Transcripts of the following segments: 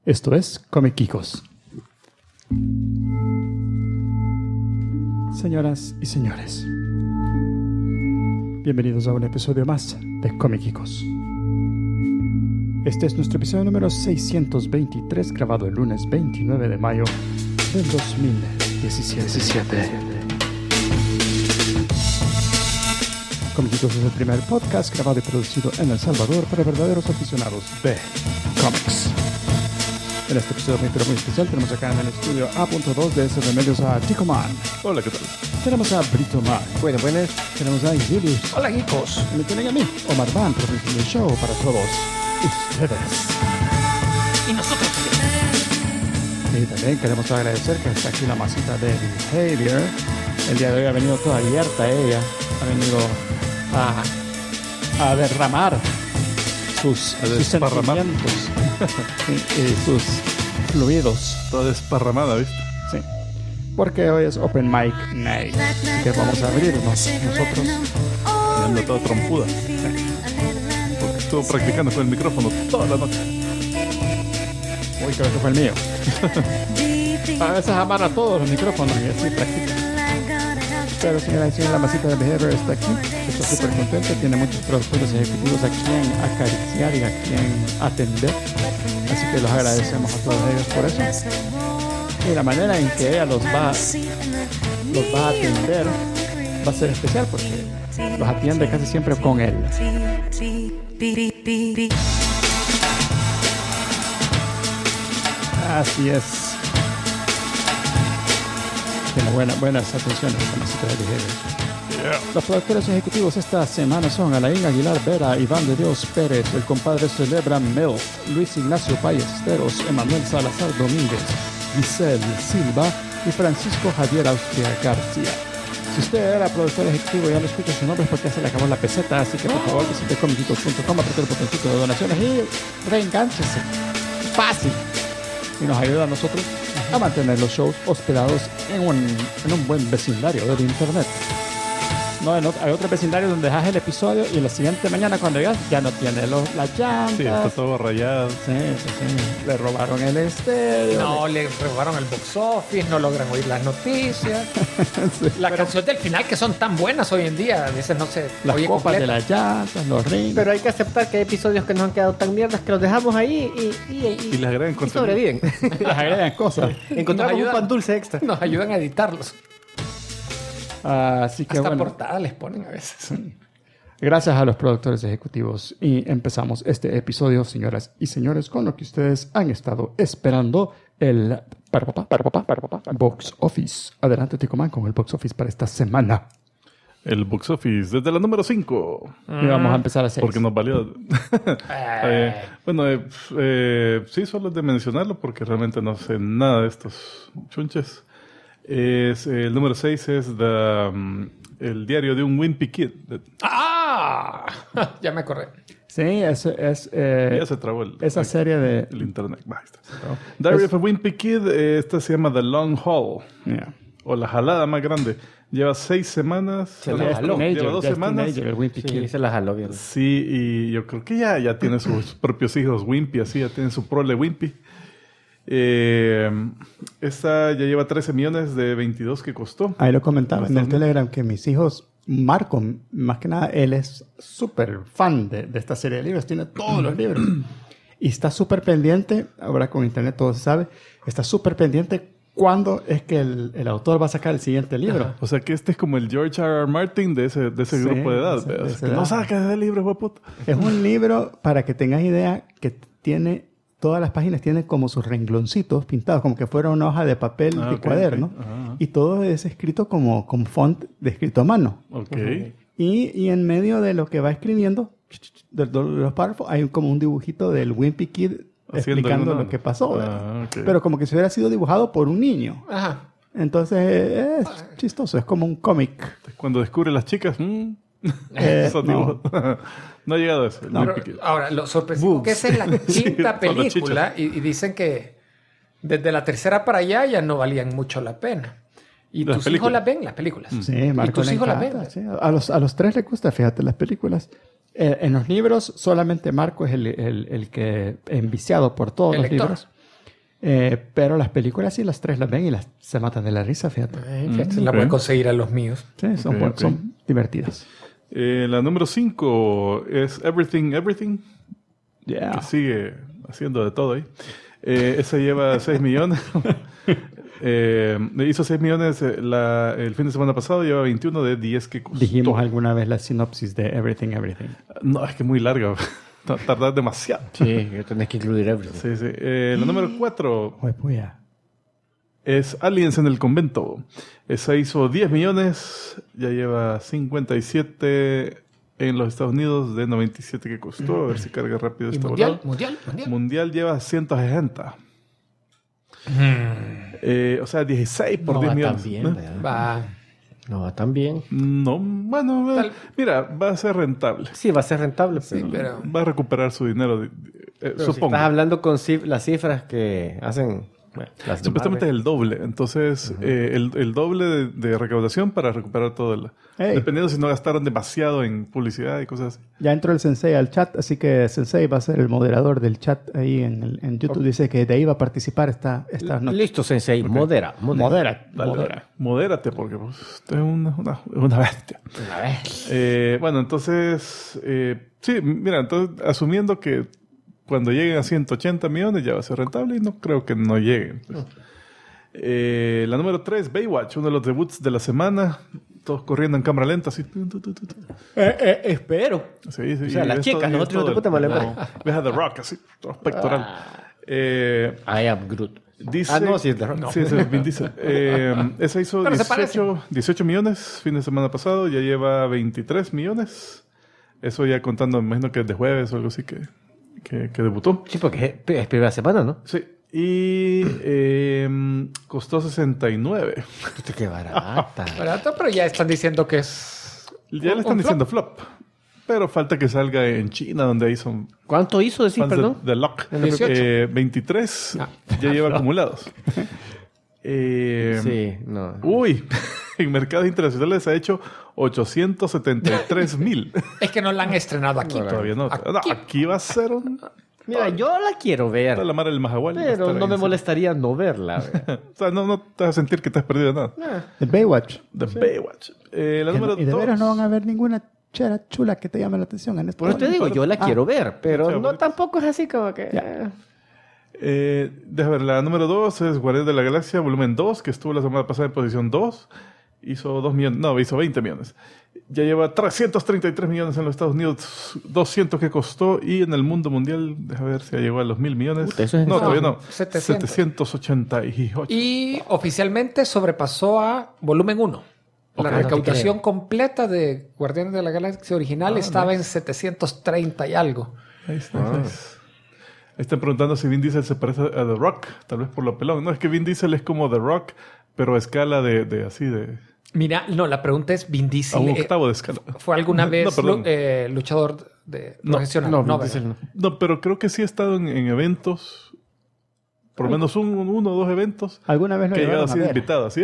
Esto es Comiquicos. Señoras y señores, bienvenidos a un episodio más de Comiquicos. Este es nuestro episodio número 623, grabado el lunes 29 de mayo del 2017. Comiquicos es el primer podcast grabado y producido en El Salvador para verdaderos aficionados de cómics. En este episodio muy especial tenemos acá en el estudio A.2 de SB Medios a Chico Man. Hola, ¿qué tal? Tenemos a Brito Man. Buenas. Tenemos a Julius. Hola, geekos. Y me tienen a mí, Omar Van, produciendo el show para todos ustedes. Y nosotros Y también queremos agradecer que está aquí la masita de Behavior. El día de hoy ha venido toda abierta ella. Ha venido a derramar sus sentimientos y sus fluidos. Toda desparramada, ¿viste? Sí. Porque hoy es Open Mic Night. Así que vamos a abrirnos nosotros. Y anda toda trompuda. Sí. Porque estuvo practicando con el micrófono toda la noche. Uy, creo que fue el mío. A veces amarra todos los micrófonos y así practica. Pero señora y señores, la masita de Behavior está aquí. Está súper contenta. Tiene muchos productores ejecutivos a quien acariciar y a quien atender. Así que los agradecemos a todos ellos por eso. Y la manera en que ella los va a atender va a ser especial porque los atiende casi siempre con él. Así es. Tiene buenas atenciones con la masita de Behavior. Los productores ejecutivos esta semana son Alain Aguilar Vera, Iván de Dios Pérez, el compadre Celebra Mel, Luis Ignacio Ballesteros, Emanuel Salazar Domínguez, Giselle Silva y Francisco Javier Austria García. Si usted era productor ejecutivo y ya no escucha su nombre es porque ya se le acabó la peseta, así que por favor visite comiquicos.com, apriete el botoncito de donaciones y reengánchese. Fácil. Y nos ayuda a nosotros a mantener los shows hospedados en un buen vecindario del internet. No, hay otro vecindario donde dejas el episodio y la siguiente mañana cuando llegas ya no tiene las llantas. Sí, está todo rayado. Sí. Le robaron el estéreo. No, le robaron el box office, no logran oír las noticias. Sí. La canción del final que son tan buenas hoy en día, a veces no se Las oye copas completa. de las llantas, los rings. Pero hay que aceptar que hay episodios que nos han quedado tan mierdas que los dejamos ahí Y les agregan y contenido. sobreviven. las agregan cosas. Encontramos ayudan. un pan dulce extra. Nos ayudan a editarlos. Así que Hasta bueno. portada les ponen a veces. Gracias a los productores ejecutivos. Y empezamos este episodio, señoras y señores, con lo que ustedes han estado esperando, el Box Office. Adelante, Ticoman, con el Box Office para esta semana. El box office desde la número 5. Y vamos a empezar a 6. Porque nos valió. Sí, solo es de mencionarlo porque realmente no sé nada de estos chunches. El número 6 es el diario de un Wimpy Kid. ¡Ah! Ya me acordé. Sí, eso es... Ya se trabó esa serie de... el internet. Ahí está. Diary of a Wimpy Kid. Esta se llama The Long Haul. Yeah. O La Jalada Más Grande. Lleva 6 semanas. Se la jaló. Lleva 2 semanas. Teenager, el Wimpy Kid. Sí, se la jaló bien. Sí, y yo creo que ya tiene sus propios hijos Wimpy, así, ya tiene su prole Wimpy. Esta ya lleva 13 millones de 22 que costó. Ahí lo comentaba en el Bastante. Telegram que mis hijos, Marco, más que nada, él es súper fan de esta serie de libros, tiene todos los libros. Y está súper pendiente, ahora con internet todo se sabe, está súper pendiente cuándo es que el autor va a sacar el siguiente libro. O sea que este es como el George R.R. Martin de ese Sí, grupo de edad. de O sea, esa que edad. no saques ese libro, hueputa. Es un libro, para que tengas idea, que tiene... Todas las páginas tienen como sus rengloncitos pintados, como que fuera una hoja de papel de ok, cuaderno. ok. Ajá. Y todo es escrito como con font de escrito a mano. Ok. Y en medio de lo que va escribiendo, de los párrafos, hay como un dibujito del Wimpy Kid Haciendo explicando alguna- lo que pasó. ¿verdad? Ah, ok. Pero como que si hubiera sido dibujado por un niño. Ajá. Entonces es chistoso, es como un cómic. Cuando descubre las chicas, son no. dibujos. No ha llegado a eso. el No. Wimpy Pero, Kid. ahora, lo sorpresivo que esa es la quinta son los película y dicen que desde la tercera para allá ya no valían mucho la pena. Y Las tus películas. hijos las ven, las películas. Sí, Marco Y tus le hijos las encanta, ven. sí. A los tres les gusta, fíjate, las películas. En los libros, solamente Marco es el que enviciado por todos El los lector. libros. Pero las películas sí, las tres las ven y se matan de la risa, fíjate. La voy a conseguir a los míos. Sí, son divertidas. La número 5 es Everything, Everything. Yeah. Que sigue haciendo de todo ahí. Esa lleva 6 millones. Hizo 6 millones el fin de semana pasado, lleva 21 de 10 que costó. Dijimos alguna vez la sinopsis de Everything, Everything. No, es que es muy larga. Tardar demasiado. Sí, tenés que incluir everything. Sí, sí. La número 4 Oye, puya. es Aliens en el convento. Esa hizo 10 millones, ya lleva 57 en los Estados Unidos de 97 que costó. A ver si carga rápido esta mundial, volada. mundial. Mundial lleva 160. O sea, 16 por 10 millones. También, No va tan bien. No, bueno, mira, va a ser rentable. Sí, va a ser rentable, Sí, pero... Va a recuperar su dinero, Pero supongo. si estás hablando con las cifras que hacen... Bueno, las de Supuestamente es Marvel. el doble. Entonces, el doble de recaudación para recuperar todo. Hey. Dependiendo si no gastaron demasiado en publicidad y cosas así. Ya entró el Sensei al chat, así que Sensei va a ser el moderador del chat ahí en YouTube. Dice que de ahí va a participar esta noche. Listo, Sensei. Modera. Dale, modérate porque pues, usted es una bestia. Una vez. Bueno, entonces... sí, mira, entonces asumiendo que cuando lleguen a 180 millones ya va a ser rentable y no creo que no lleguen. Pues. La número 3, Baywatch, uno de los debuts de la semana. Todos corriendo en cámara lenta, así. Espero. Sí, sí. O sea, las ves chicas, todo- nosotros ves de puta madre. como- Ves a The Rock, así, todo pectoral. I am Groot. Dice, No, sí es The Rock. Sí, es Vin Diesel. Esa hizo Pero se 18 millones fin de semana pasado, ya lleva 23 millones. Eso ya contando, me imagino que es de jueves o algo así que debutó. Sí, porque es primera semana, ¿no? Sí. Y costó 69. Puta, qué barata. Barato, pero ya están diciendo que es... Ya le están diciendo flop. Pero falta que salga en China, donde ahí son ¿Cuánto hizo decir, fans perdón? de Lock. 18. 23 ya lleva acumulados. Sí, no. Uy, en mercados internacionales ha hecho 873,000. Es que no la han estrenado aquí. Todavía no. Aquí va a ser Mira, yo la quiero ver, la mar del Mahahual. pero no me molestaría no verla. O sea, no te vas a sentir que te has perdido nada. El Baywatch. The Baywatch. La número Y de veras 2. no van a ver ninguna chera chula que te llame la atención en este Por eso te digo, yo la quiero ver, pero Sí, no bonito. tampoco es así como que... Déjame ver, la número 2 es Guardianes de la Galaxia, volumen 2, que estuvo la semana pasada en posición 2. Hizo 2 millones, no, hizo 20 millones. Ya lleva 333 millones en los Estados Unidos, 200 que costó, y en el mundo mundial, déjame ver si ya llegó a los 1,000 millones. Puta, eso es no, en- todavía no. 700. 788. Y oficialmente sobrepasó a volumen 1. La Ok, no te recaudación creo. completa de Guardianes de la Galaxia original estaba en 730 y algo. Ahí está. Ahí están preguntando si Vin Diesel se parece a The Rock, tal vez por lo pelón. No, es que Vin Diesel es como The Rock, pero a escala de así de... Mira, no, la pregunta es, ¿Vin A Diesel un octavo de escala. fue alguna vez perdón. luchador No, profesional? No, ¿verdad? Diesel no. No, pero creo que sí ha estado en eventos, por lo menos uno o dos eventos, ¿Alguna vez lo que ha llegado llevaron a así de ver? invitado. Así,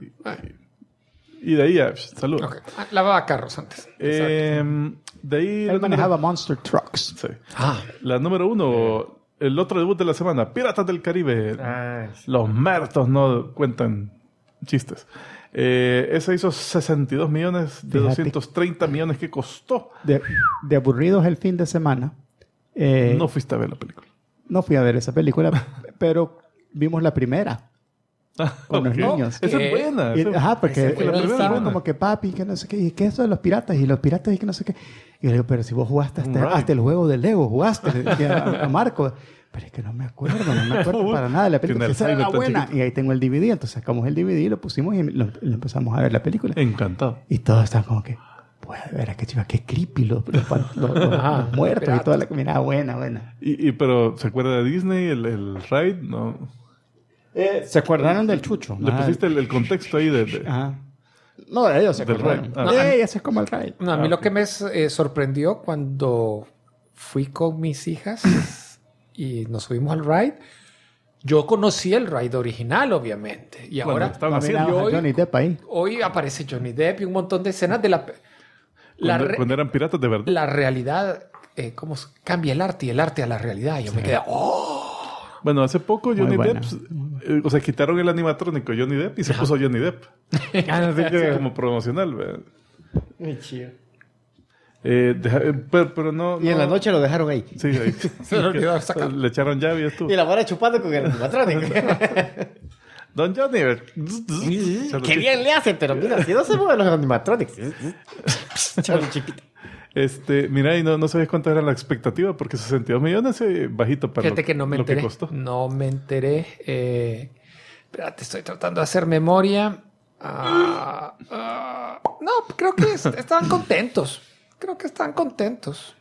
y de ahí ya, salud. Ok. Lavaba carros antes. De ahí... Él manejaba Monster Trucks. Sí. Ah, La número 1, el otro debut de la semana, Piratas del Caribe. Los muertos no cuentan chistes. Esa hizo 62 millones de Fíjate. 230 millones que costó. De aburridos el fin de semana. No fuiste a ver la película. No fui a ver esa película, pero vimos la primera con los Ok. niños. Esa ¿Qué? es buena. Y- ajá, porque Esa fue la estaban primera. como que papi, que no sé qué, y que eso de los piratas, y los piratas y que no sé qué. Y yo le digo, pero si vos jugaste Right. hasta el juego de Lego, jugaste le dije a Marco. Pero es que no me acuerdo para nada de la película. Tiene Esa era Alzheimer la tan buena. chiquito. Y ahí tengo el DVD, entonces sacamos el DVD, lo pusimos y lo empezamos a ver la película. Encantado. Y todos estaban como que, puede ver, qué chiva, qué creepy los muertos y piratas. toda la comida. Buena. Pero, ¿se acuerda de Disney? El ride? No. ¿Se acordaron del chucho? Le pusiste el contexto ahí de... Ajá. No, de ellos se Del acordaron. ride. Ah. Ese es como el ride. no, a mí lo que me sorprendió cuando fui con mis hijas y nos subimos al ride, yo conocí el ride original, obviamente. Y Cuando ahora estaban Mirabas haciendo... a Johnny Depp ahí. hoy aparece Johnny Depp y un montón de escenas de Cuando eran piratas de verdad. la realidad, cómo cambia el arte y el arte a la realidad. Yo me quedé, Bueno, hace poco Johnny buena. Depp, o sea, quitaron el animatrónico Johnny Depp y se puso Johnny Depp. Como promocional, ¿verdad? Muy chido. Pero no... Y en la noche lo dejaron ahí. Sí, ahí. Se le olvidó sacar. Le echaron llave y estuvo. Y la vara chupando con el animatrónico. Don Johnny. Qué bien le hacen, pero mira, si no se mueven los animatronics. Echando chipita. Mira, y no sabes cuánto era la expectativa porque 62 millones es bajito para Fíjate que no me enteré. que costó. No me enteré. Espérate, estoy tratando de hacer memoria. No, creo que estaban contentos. Creo que están contentos.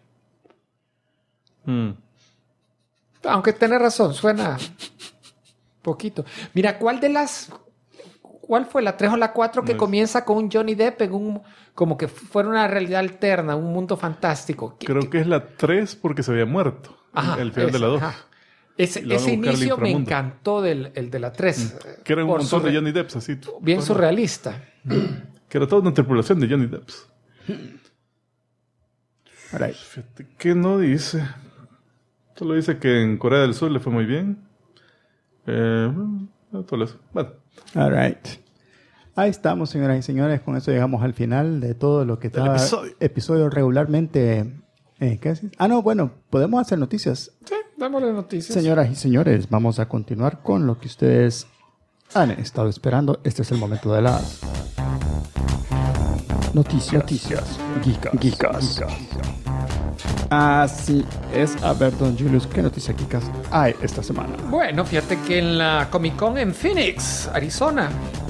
Aunque tenés razón, suena poquito. Mira, ¿cuál fue la 3 o la 4 que comienza con un Johnny Depp en como que fuera una realidad alterna, un mundo fantástico? Creo que es la 3 porque se había muerto. Ajá, El final de la 2. Ese Lo van a buscar al inicio me inframundo. encantó el de la 3. Que era un Por montón de Johnny Depps así. bien surrealista. Que era toda una tripulación de Johnny Depps. Alright. Fíjate que no dice. Solo dice que en Corea del Sur le fue muy bien. Todo eso. Bueno. Alright. Ahí estamos, señoras y señores. Con eso llegamos al final de todo lo que está episodio regularmente. ¿Qué haces? No, bueno, podemos hacer noticias. Sí, démosle noticias. Señoras y señores, vamos a continuar con lo que ustedes han estado esperando. Este es el momento de las noticias geekas. Así es. A ver, don Julius, ¿qué noticias geekas hay esta semana? Bueno, fíjate que en la Comic Con en Phoenix, Arizona,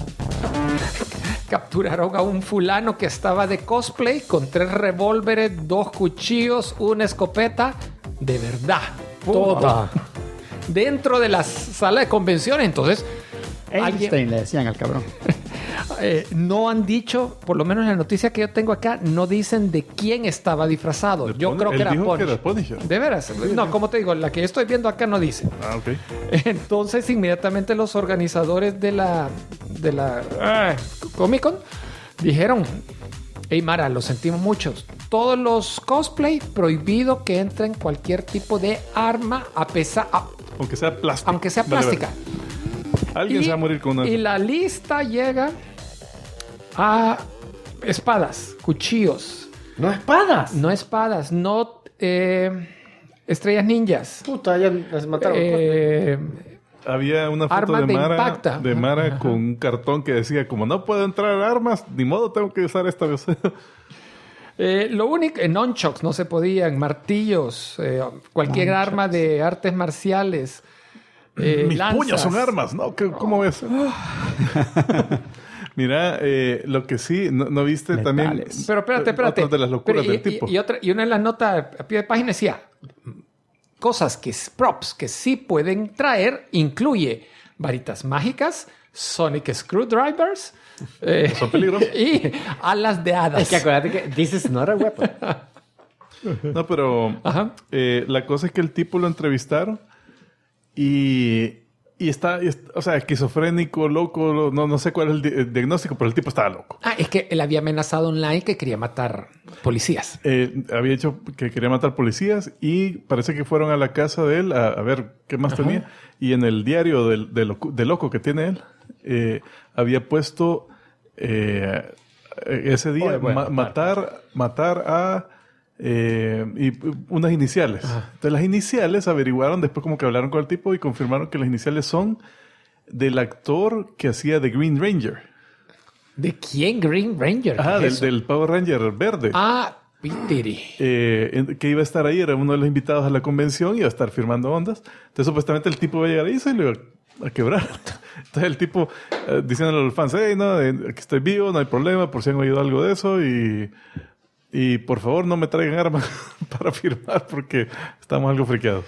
capturaron a un fulano que estaba de cosplay con 3 revólveres, 2 cuchillos, una escopeta. De verdad. Toda. Dentro de la sala de convenciones. Entonces, Einstein le decían al cabrón. no han dicho, por lo menos en la noticia que yo tengo acá, no dicen de quién estaba disfrazado. Yo creo que era dijo que Punisher. era Punisher. ¿De veras? No, como te digo, la que yo estoy viendo acá no dice. Ok. Entonces, inmediatamente los organizadores de la Comic Con dijeron: hey Mara, lo sentimos mucho. Todos los cosplay prohibido que entren cualquier tipo de arma Aunque sea plástica. aunque sea plástica. Alguien se va a morir con una. Y la lista llega a espadas, cuchillos. No espadas. No espadas, no estrellas ninjas. Puta, ya las mataron. Había una foto Armas de Mara, impacta. de Mara con un cartón que decía, como no puedo entrar armas, ni modo, tengo que usar esta vez. Lo único, en nunchucks no se podían, martillos, cualquier arma de artes marciales. Mis lanzas. puños son armas, ¿no? ¿Cómo ves? Mira, lo que sí, no viste Letales. también. Pero espérate. Otra de las locuras del tipo. Y una de las notas a pie de página decía: cosas props que sí pueden traer, incluye varitas mágicas, sonic screwdrivers, Son peligrosos. y alas de hadas. Es que acuérdate que this is not a weapon. No, pero Ajá. la cosa es que el tipo lo entrevistaron y está, o sea, esquizofrénico, loco, no sé cuál es el diagnóstico, pero el tipo estaba loco. Es que él había amenazado online que quería matar policías. Había dicho que quería matar policías y parece que fueron a la casa de él a ver qué más tenía. Y en el diario de loco que tiene él, había puesto ese día matar a... y unas iniciales. Entonces las iniciales averiguaron después como que hablaron con el tipo y confirmaron que las iniciales son del actor que hacía de Green Ranger. ¿De quién? Green Ranger. ¿Qué es eso? Del Power Ranger verde. Piteri. Que iba a estar ahí, era uno de los invitados a la convención, iba a estar firmando ondas. Entonces supuestamente el tipo iba a llegar ahí y se lo iba a quebrar. Entonces el tipo diciéndole a los fans, hey, no, aquí estoy vivo, no hay problema, por si han oído algo de eso y por favor no me traigan armas para firmar porque estamos algo friqueados.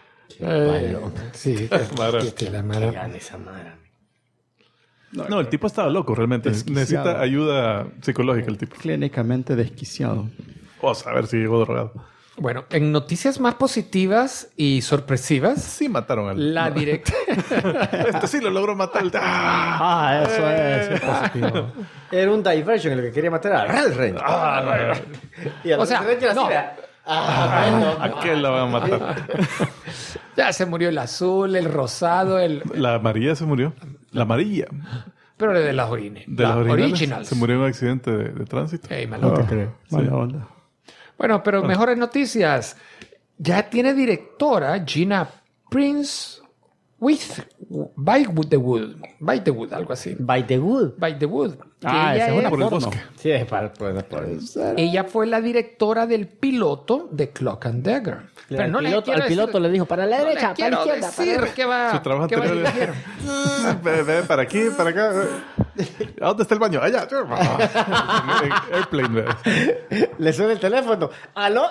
Sí, Mara. la Mara. Gana esa Mara. No, el tipo estaba loco realmente. Desquiciado. Necesita ayuda psicológica el tipo. Clínicamente desquiciado. Vamos a ver si llegó drogado. Bueno, en noticias más positivas y sorpresivas, Sí mataron al... la directa... Este sí lo logró matar. Eso es positivo. Era un diversion en el que quería matar a Red Ranger. Y a O sea, Red Ranger no. así era. Aquel la va a matar. Ya se murió el azul, el rosado, La amarilla se murió. La amarilla. pero de las originales. De las originals. Se murió en un accidente de tránsito. Ey, No malo. te creo. Mala onda. Bueno, pero mejores noticias. Ya tiene directora Gina Prince By the Wood, algo así. By the Wood. By the Wood. Que Ah, ella esa es una Por el porno. bosque. Sí, es para Ella fue la directora del piloto de Cloak and Dagger. Pero no al piloto le dijo para la no derecha, le para la quiero izquierda. decir qué va, Su trabajo qué va a anterior dirigir. Ve, para aquí, para acá. ¿A dónde está el baño? Allá. Airplane, ¿verdad? Le suena el teléfono. ¿Aló?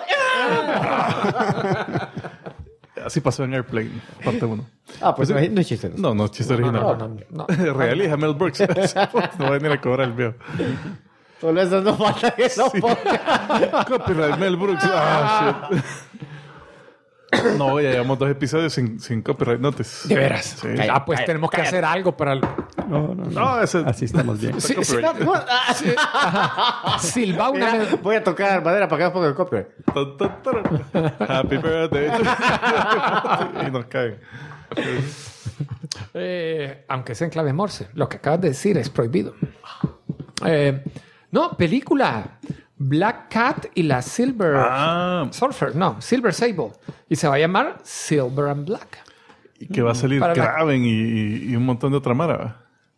Así pasó en Airplane, parte 1. Ah, pues no es chiste. No, chiste original. No. Realija Mel Brooks. No va a venir a cobrar el viejo. Solo eso no falta que no ponga. Copyright Mel Brooks. Shit. No, ya llevamos 2 episodios sin copyright notice. De veras. Sí. Ah, pues tenemos que hacer algo para... No. No, ese... Así estamos bien. Sí, Silva una... Mira, voy a tocar madera para que no ponga el copyright. Happy birthday. Y nos caen. Aunque sea en clave Morse. Lo que acabas de decir es prohibido. No, película. Black Cat y la Silver Surfer. No, Silver Sable. Y se va a llamar Silver and Black. Y que va a salir Para la- Kraven y un montón de otra mara.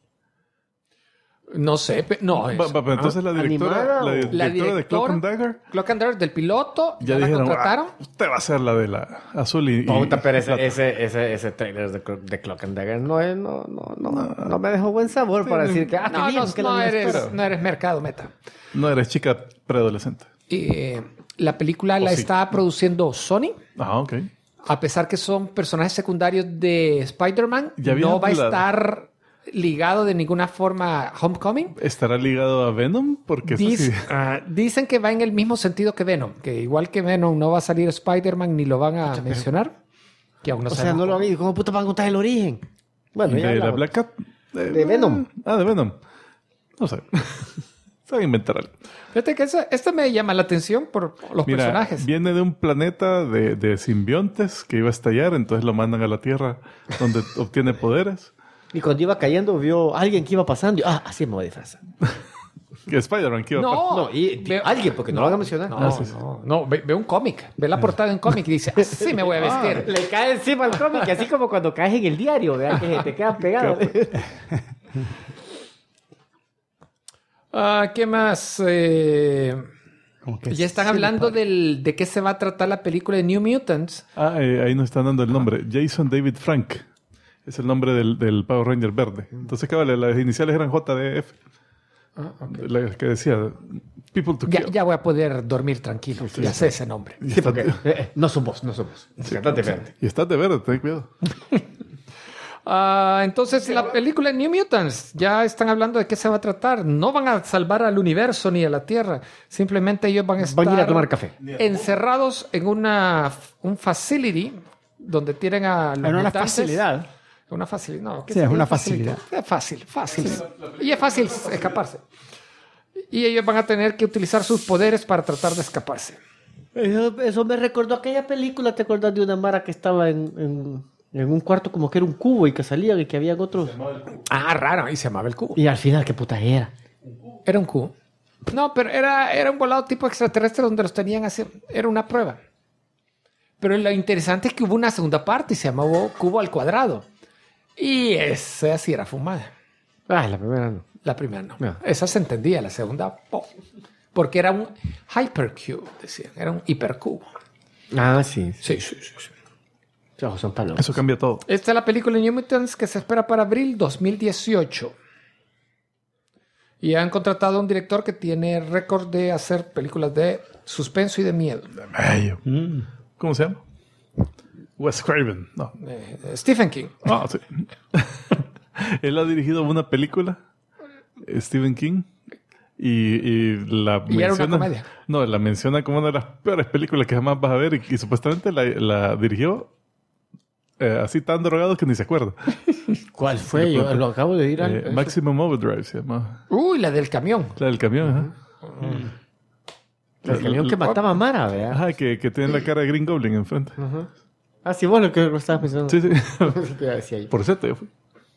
No sé. No, es... Pero entonces la directora, ¿Animada o- La directora de Cloak and Dagger Cloak and Dagger del piloto. ya la dijeron, contrataron. usted va a ser la de la azul y... Puta, pero plata". ese trailer de Cloak and Dagger no me dejó buen sabor para decir que... No, qué bien, que la espero. no eres mercado meta. No eres chica preadolescente. La película la sí. está produciendo Sony. Ah, ok. A pesar que son personajes secundarios de Spider-Man, Ya había no va a hablado. estar ligado de ninguna forma a Homecoming. ¿Estará ligado a Venom? Porque eso sí... Dicen que va en el mismo sentido que Venom, que igual que Venom no va a salir Spider-Man ni lo van a mencionar. Que aún no O sea, sabemos no lo cómo. han ido. ¿Cómo puta van a contar el origen? Bueno, ya ¿De la hablamos. Black Cat? De Venom. De Venom. No sé. Se van a inventar algo. Fíjate que este me llama la atención por los Mira, personajes. viene de un planeta de simbiontes que iba a estallar, entonces lo mandan a la Tierra donde obtiene poderes. Y cuando iba cayendo, vio a alguien que iba pasando. Así me voy a disfrazar. Que Spider-Man, ¿qué iba a No, No, alguien, porque no lo van a mencionar. No, ve un cómic. Ve la portada en cómic y dice, así me voy a vestir. Le cae encima al cómic, así como cuando caes en el diario, ¿verdad? Que te quedas pegado. ¿Qué más? Como que Ya están sí, hablando de qué se va a tratar la película de New Mutants. ahí nos están dando el nombre. Jason David Frank. Es el nombre del Power Ranger verde. Entonces, cabal, las iniciales eran JDF. La que decía People to Kill. Ya voy a poder dormir tranquilo. Ya sé ese nombre. Y estás No somos. Cantate verde. y estás de verde, ten cuidado. Entonces, la película New Mutants, ya están hablando de qué se va a tratar. No van a salvar al universo ni a la Tierra. Simplemente ellos van a estar Van a ir a tomar café. encerrados en un facility donde tienen a los En una mutantes. facilidad. Una facilidad. No, ¿qué Sí, es sería una facility? facilidad. Es fácil. Y es fácil escaparse. Y ellos van a tener que utilizar sus poderes para tratar de escaparse. Eso me recordó aquella película. ¿Te acuerdas de una mara que estaba en un cuarto como que era un cubo y que salían y que habían otros? Raro. Y se llamaba el cubo. Y al final, ¿qué puta era? Era un cubo. No, pero era un volado tipo extraterrestre donde los tenían así. Era una prueba. Pero lo interesante es que hubo una segunda parte y se llamaba Cubo al Cuadrado. Y esa sí era fumada. La primera no. La primera no. No. Esa se entendía, la segunda, porque era un hypercube, decían. Era un hipercubo. Sí. Sí. Los ojos son palos. Eso cambia todo. Esta es la película New Mutants que se espera para abril 2018. Y han contratado a un director que tiene récord de hacer películas de suspenso y de miedo. Medio. ¿Cómo se llama? Wes Craven. No. Stephen King. Sí. Él ha dirigido una película, Stephen King, y la Y era una menciona... comedia. No, la menciona como una de las peores películas que jamás vas a ver y supuestamente la dirigió así tan drogado que ni se acuerda. ¿Cuál fue? Yo lo acabo de ir Maximum Overdrive se llama. Uy, la del camión. La del camión, ajá. El camión que mataba a Mara, ¿verdad? Ajá, que tiene la cara de Green Goblin enfrente. Ah, sí, vos lo que lo estabas pensando. Sí, sí. Te decía yo. Por cierto, yo fui.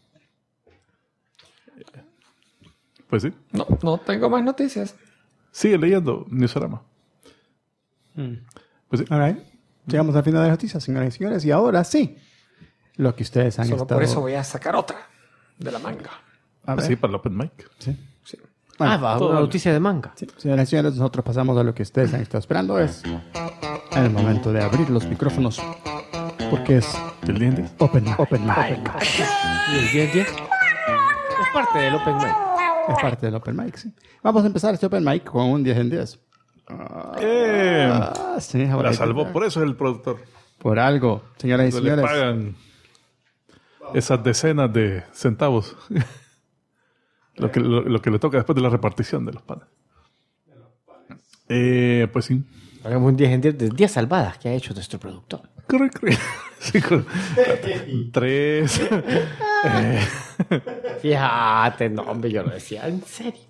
Pues sí. No tengo más noticias. Sigue leyendo Newsarama. Pues sí. All right. Llegamos al final de las noticias, señoras y señores. Y ahora sí, lo que ustedes han Solo estado... por eso voy a sacar otra de la manga. A ver. Así para el Open Mic. Sí. Sí. Bueno, Va, todo una vale. noticia de manga. sí. Señoras y señores, nosotros pasamos a lo que ustedes han estado esperando. Es el momento de abrir los micrófonos. Porque es ¿El diente? Open Mic. Y el 10-10 es parte del Open Mic. Es parte del Open Mic, sí. Vamos a empezar este Open Mic con un 10 en 10. Sí, ahora La salvó, por eso es el productor. Por algo, señoras y No le señores. pagan esas decenas de centavos. lo que le toca después de la repartición de los panes. Pues sí. Hagamos un 10 en 10 de 10 salvadas que ha hecho nuestro productor. Corre. Sí, 3. Fíjate, no, hombre, yo lo decía en serio.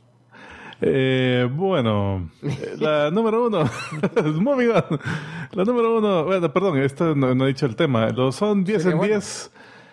Bueno, la número 1. Moving on. La número 1. Bueno, perdón, esto no he dicho el tema. Son 10 en 10.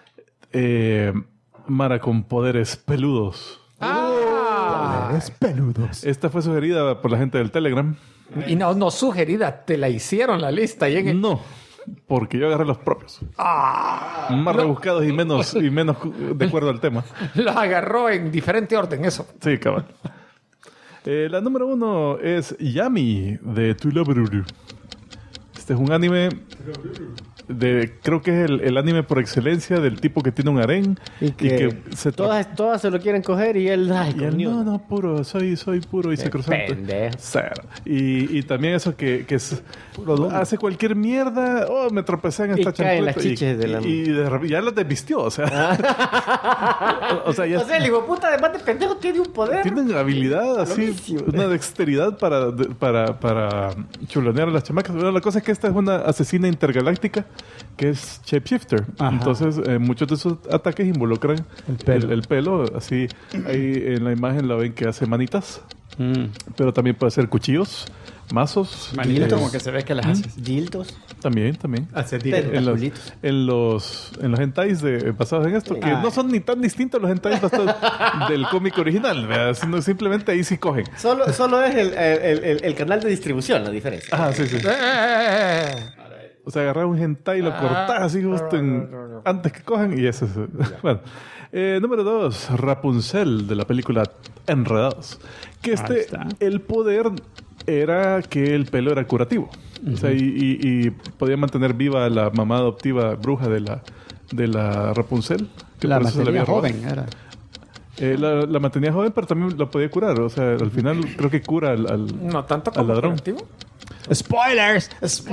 Mara con poderes peludos. Es peludos. Esta fue sugerida por la gente del Telegram. Y no sugerida, te la hicieron la lista. Y en el... No, porque yo agarré los propios. Más rebuscados y menos de acuerdo al tema. Los agarró en diferente orden, eso. Sí, cabal. La número 1 es Yami de Tulaburu. Este es un anime creo que es el anime por excelencia del tipo que tiene un harén Y que, se todas se lo quieren coger y él... Ay, y él, coño. no, puro, soy puro y sacrosanto. pendejo. Cero. Y también eso que hace cualquier mierda. Oh, me tropecé en Y esta caen chancleta. las chiches de la- y de repente ya las desvistió, o sea. o sea, ya O sea, el hijo de puta, además de pendejo, tiene un poder. tienen habilidad así, Buenísimo. una dexteridad para chulonear a las chamacas. Bueno, la cosa es que esta es una asesina intergaláctica que es shapeshifter. Ajá. Entonces, muchos de sus ataques involucran El pelo. Así, ahí en la imagen la ven que hace manitas, pero también puede hacer cuchillos, mazos. Manito, como que se ve que las haces. Dildos. También. Hace En los hentais basados en esto, que no son ni tan distintos los hentais basados del cómic original, ¿verdad? Sino simplemente ahí sí cogen. Solo es el canal de distribución la diferencia. Ah, sí, sí. O sea, agarrar un hentai y lo cortás así justo antes que cojan y eso es... Bueno. Número 2, Rapunzel, de la película Enredados. Que el poder era que el pelo era curativo. O sea, y podía mantener viva a la mamá adoptiva bruja de la Rapunzel. Que La por eso se materia había robado. joven era. La mantenía joven, pero también la podía curar. O sea, al final creo que cura al No tanto al como ladrón. curativo. ¡Spoilers!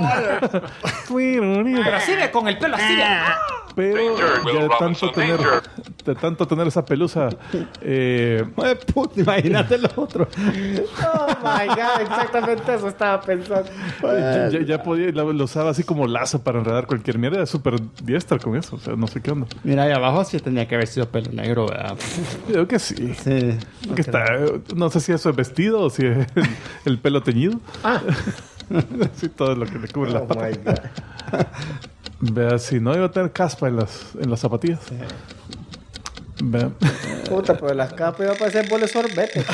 Pero así ve, con el pelo así ve. Pero ya de tanto tener esa pelusa, Puta, imagínate lo otro. Oh my god, exactamente eso estaba pensando. ya podía, lo usaba así como lazo para enredar cualquier mierda. Era súper diestra con eso, o sea, no sé qué onda. Mira, ahí abajo sí tenía que haber sido pelo negro, ¿verdad? Creo que sí. Sí. Que está, no sé si eso es vestido o si es el pelo teñido. Sí, todo lo que le cubre las Oh patas. my god. Vea, si no iba a tener caspa en las zapatillas. Vea. Puta, pero las capas iba a parecer boles sorbete.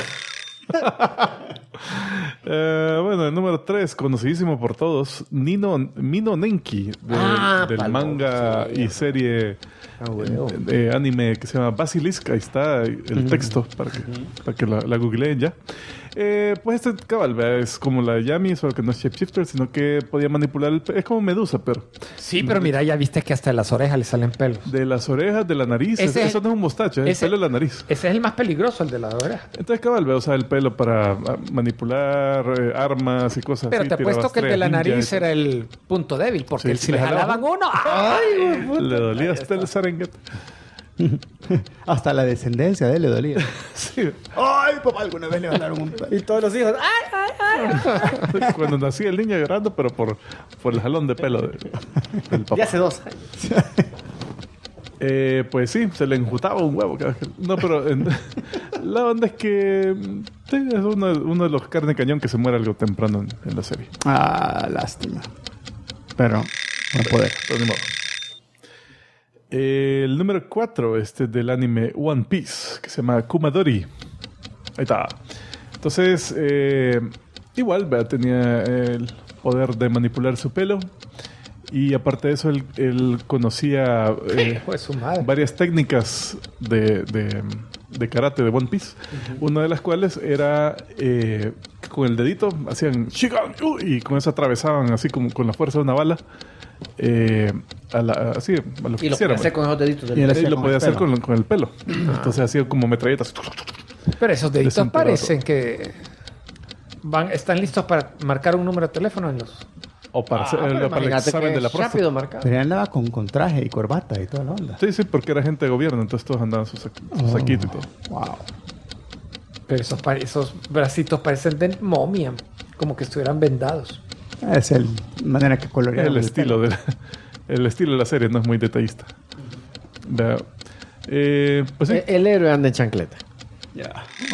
Bueno, el número 3, conocidísimo por todos, Mino Nenki, del paloma, manga y serie de anime que se llama Basilisk. Ahí está el texto para que la googleen ya. Pues este cabal, ¿verdad? Es como la Yami, solo que no es shapeshifter, sino que podía manipular es como Medusa, pero Sí, pero mira, ya viste que hasta de las orejas le salen pelos. de las orejas, de la nariz. Ese Eso no es un mostacho, es el pelo de la nariz. Ese es el más peligroso, el de la oreja. Entonces cabal, ¿verdad? Usar el pelo para manipular armas y cosas Pero así. te tiraba apuesto que el de la estrellas ninja nariz y era el punto débil, porque Sí, si le le jalaban. jalaban uno, ¡ay! le dolía hasta el zarenguete. Hasta la descendencia de él le dolía. Sí. ¡Ay, papá! Alguna vez le jalaron un pelo. Y todos los hijos, ¡ay! Cuando nacía el niño llorando, pero por el jalón de pelo del papá. Ya hace 2 años. Pues sí, se le enjutaba un huevo. No, pero la onda es que sí, es uno de los carne cañón que se muere algo temprano en la serie. Ah, lástima. Pero Buen poder. Pero ni modo. El número 4, del anime One Piece, que se llama Kumadori. Ahí está. Entonces, igual, ¿verdad? Tenía el poder de manipular su pelo. Y aparte de eso, él conocía Pues su madre. varias técnicas de karate de One Piece. Una de las cuales era que con el dedito hacían Shigan y con eso atravesaban así como con la fuerza de una bala. Así, a lo que Y lo quisiera. puede hacer con esos deditos del Y él Y hacía lo con podía el hacer pelo. con el pelo. Entonces hacía como metralletas. Pero esos deditos Desintegrado. parecen que están listos para marcar un número de teléfono en los... O para, hacer, pero para el imagínate examen que de la es próstata. rápido marcado. Pero él andaba con traje y corbata y toda la onda. Sí, porque era gente de gobierno, entonces todos andaban su saquito y todo. Wow. Pero esos bracitos parecen de momia, como que estuvieran vendados. Es la manera que colorear El estilo de la serie no es muy detallista. Vea. Pues sí, El héroe anda en chancleta. Ya.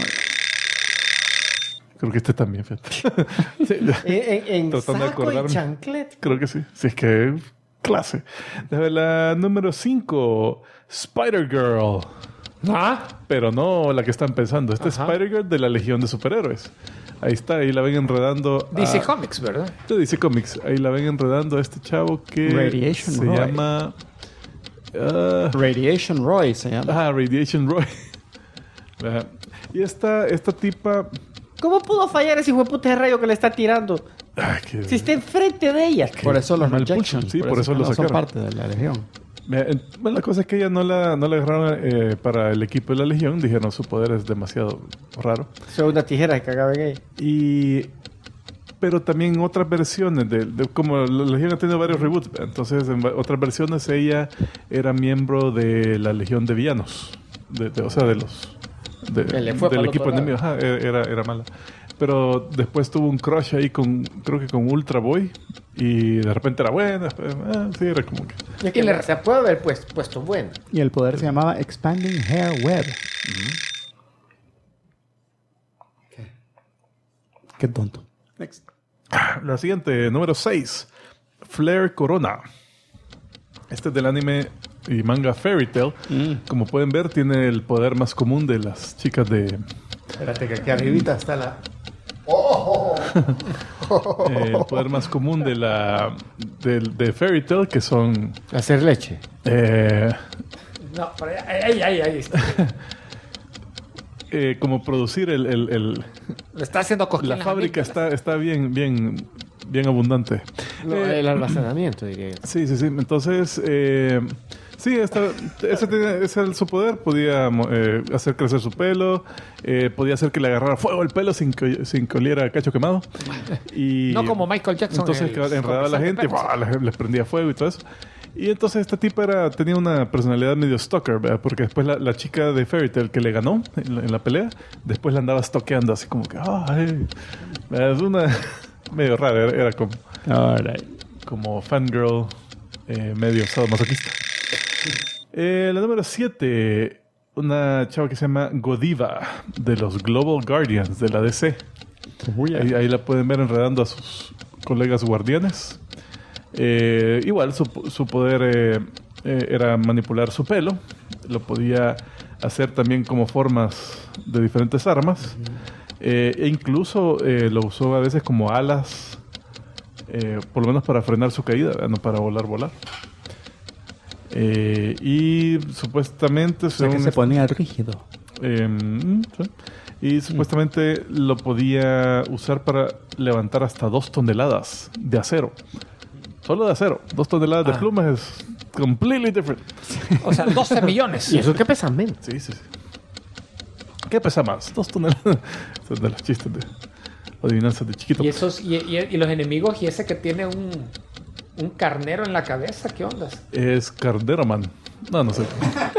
creo que también, fíjate. Sí, En tratando de saco acordarme. y chancleta. Creo que sí. Sí, es que clase. La número 5, Spider-Girl. ¿Ah? Pero no la que están pensando. Esta es Ajá. Spider-Girl de la Legión de Superhéroes. Ahí está, ahí la ven enredando. DC Comics, ¿verdad? De DC Comics. Ahí la ven enredando a este chavo que Radiation se Roy. llama... Radiation Roy se llama. Radiation Roy. Ajá. Y esta tipa... ¿Cómo pudo fallar ese hijo de puta de rayo que le está tirando? Si está enfrente de ella. Por eso los mal rejections. pulso. Sí, por eso que lo no son sacaron. parte de la legión. Bueno, la cosa es que ella no la agarraron para el equipo de la Legión. Dijeron su poder es demasiado raro. Son una tijera que cagaba en ella. Pero también otras versiones como la Legión ha tenido varios reboots, entonces en otras versiones ella era miembro de la Legión de Villanos, o sea, de los Que le fue del pa'l equipo otro enemigo. Ajá, era mala. Pero después tuvo un crush ahí creo que con Ultra Boy y de repente era buena. Después, sí, era como que Es que se puede haber puesto bueno. Y el poder se llamaba Expanding Hair Web. Qué tonto. Next. La siguiente, número 6, Flare Corona. Este es del anime y manga Fairy Tail. Como pueden ver, tiene el poder más común de las chicas de... Espérate que aquí arribita está la... el poder más común de Fairy Tail, que son... Hacer leche. No, por ahí está. como producir Le está haciendo cosquillas. la en las fábrica amígdalas. está bien abundante. El almacenamiento, diría yo. Sí. Entonces, sí, ese era su poder. Podía hacer crecer su pelo. Podía hacer que le agarrara fuego el pelo sin que oliera a cacho quemado. Y No como Michael Jackson. entonces que enredaba a la gente, les prendía fuego y todo eso. Y entonces esta tipa tenía una personalidad medio stalker, ¿verdad? Porque después la chica de Fairy Tail que le ganó en la pelea, después la andaba stalkeando así como que... es una... medio rara, era como... Alright. como fangirl medio sadomasoquista. La número 7, una chava que se llama Godiva, de los Global Guardians de la DC. Ahí la pueden ver enredando a sus colegas guardianes. Igual su poder era manipular su pelo. Lo podía hacer también como formas de diferentes armas. E incluso lo usó a veces como alas, por lo menos para frenar su caída, no para volar. Y supuestamente... O sea que se ponía rígido. Sí. Y supuestamente lo podía usar para levantar hasta 2 toneladas de acero. Solo de acero. 2 toneladas de plumas es completely different. O sea, 12 millones. ¿Y eso qué pesa menos? Sí. ¿Qué pesa más? 2 toneladas. Eso es de los chistes de adivinanzas de chiquito. Y esos y los enemigos y ese que tiene un carnero en la cabeza, ¿qué onda? Es Cardero Man. No sé.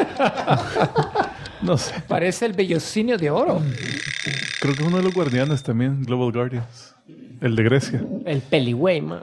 No sé. Parece el vellocinio de oro. Creo que es uno de los guardianes también, Global Guardians. El de Grecia. El peligüey, man.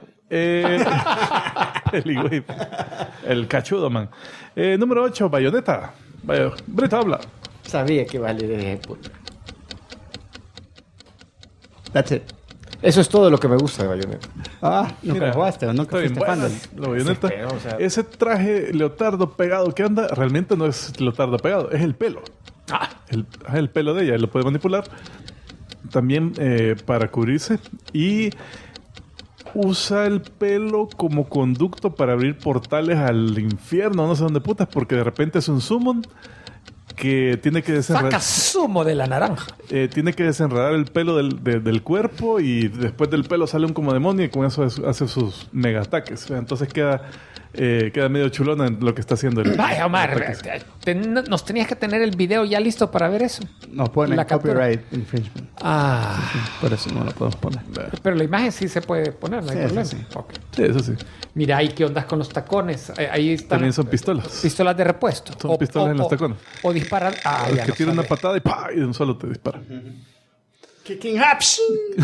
El cachudo, man. Número 8, Bayonetta. Brito, habla. Sabía que vale de puta. That's it. Eso es todo lo que me gusta de Bayonetta. Nunca Mira, jugaste, nunca está bien fuiste fan buena del... la Bayonetta. Sí, o sea- Ese traje leotardo pegado que anda, realmente no es leotardo pegado, es el pelo. El pelo de ella, lo puede manipular también para cubrirse y usa el pelo como conducto para abrir portales al infierno, no sé dónde putas, porque de repente es un summon que tiene que Saca zumo de la naranja. tiene que desenredar el pelo del cuerpo y después del pelo sale un como demonio y con eso hace sus mega ataques. Entonces queda medio chulona en lo que está haciendo el Vaya, Omar, ataque. nos tenías que tener el video ya listo para ver eso. No ponen La captura. copyright infringement. Ah, Por eso no lo podemos poner. pero la imagen sí se puede poner, no hay Sí, problema. sí, sí. Ok. Sí, eso sí. Mira, ahí qué ondas con los tacones. Ahí están. También son pistolas. Pistolas de repuesto. Son pistolas en los tacones. O disparan. Ah, Es ya que no tira una sabía. patada y ¡pah! Y de un solo te dispara. Kicking Haps.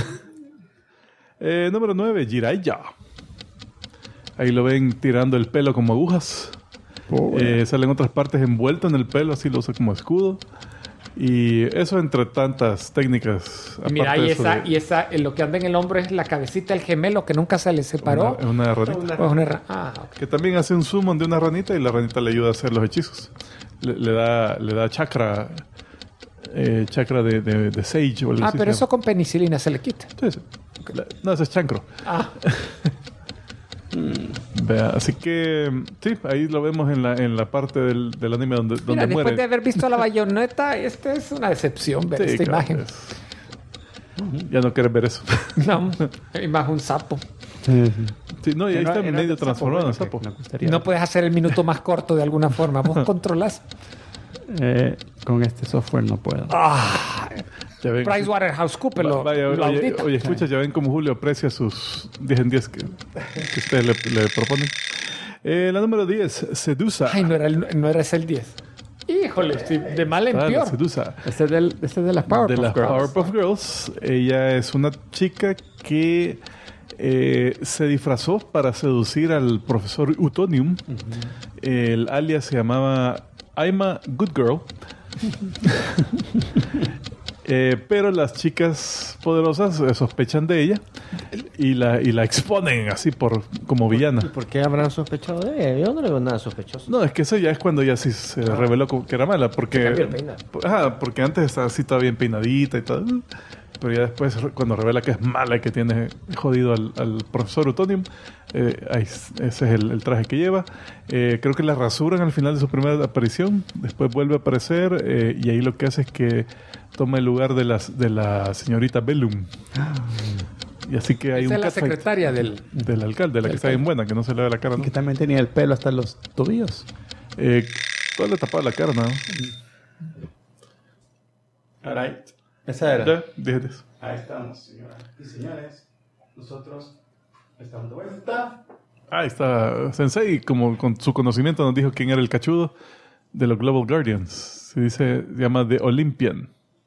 Número 9, Jiraiya. Ahí lo ven tirando el pelo como agujas. Salen otras partes envuelto en el pelo, así lo usa como escudo. Y eso entre tantas técnicas. Mira, aparte y de eso esa, lo que anda en el hombro es la cabecita del gemelo que nunca se le separó. una ranita. O es una ok. Que también hace un summon de una ranita y la ranita le ayuda a hacer los hechizos. Le da chakra. Chakra de Sage. O algo así Pero se eso con penicilina se le quita. llama. Sí, sí. No, ese es chancro. Vea, así que sí, ahí lo vemos en la parte del anime donde Mira, después muere. de haber visto la Bayonetta, esta es una decepción ver Sí, esta claro, imagen. ya no quieres ver eso. No, imagen un sapo. Sí, no, y ahí está medio transformado en sapo. No puedes hacer el minuto más corto de alguna forma. Vos controlas. Con este software no puedo. Ya ven, PricewaterhouseCoopers lo vaya, audita. oye, escucha, ya ven cómo Julio aprecia sus 10 en 10 que ustedes le proponen. La número 10, Sedusa. Ay, no era ese el 10. Híjole, sí, de mal en La peor. Sedusa. Este es de las Powerpuff De las Girls. Powerpuff Girls. Ella es una chica que se disfrazó para seducir al profesor Utonium. El alias se llamaba I'm a Good Girl. Pero las chicas poderosas sospechan de ella y la exponen así como villana. ¿Por qué habrán sospechado de ella? Yo no le veo nada sospechoso. No, es que eso ya es cuando ya sí se reveló que era mala. Porque, cambió el peinado. porque antes estaba así toda bien peinadita y todo. Pero ya después, cuando revela que es mala y que tiene jodido al profesor Utonium, ese es el traje que lleva. Creo que la rasuran al final de su primera aparición. Después vuelve a aparecer y ahí lo que hace es que toma el lugar de la señorita Bellum. Y así que hay Esa un es la catfight secretaria del... del alcalde, la que está bien buena, que no se le ve la cara, Y ¿no? que también tenía el pelo hasta los tobillos. Todo le tapaba la cara, ¿no? Alright. Esa era. Ya, dije eso. Ahí estamos, señoras y señores. Nosotros estamos de vuelta. Ahí está Sensei, como con su conocimiento nos dijo quién era el cachudo de los Global Guardians. Se llama The Olympian.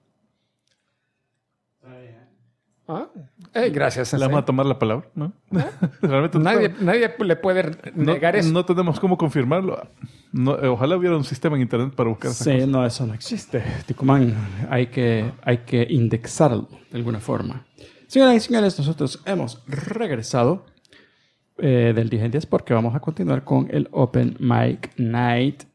gracias, Le Sensei. vamos a tomar la palabra, ¿no? Realmente Nadie le puede negar eso. no tenemos cómo confirmarlo. No, ojalá hubiera un sistema en internet para buscar esas Sí, cosas. no, eso no existe. Ticumán, hay que indexarlo de alguna forma. Señoras y señores, nosotros hemos regresado del 10 en 10 porque vamos a continuar con el Open Mic Night.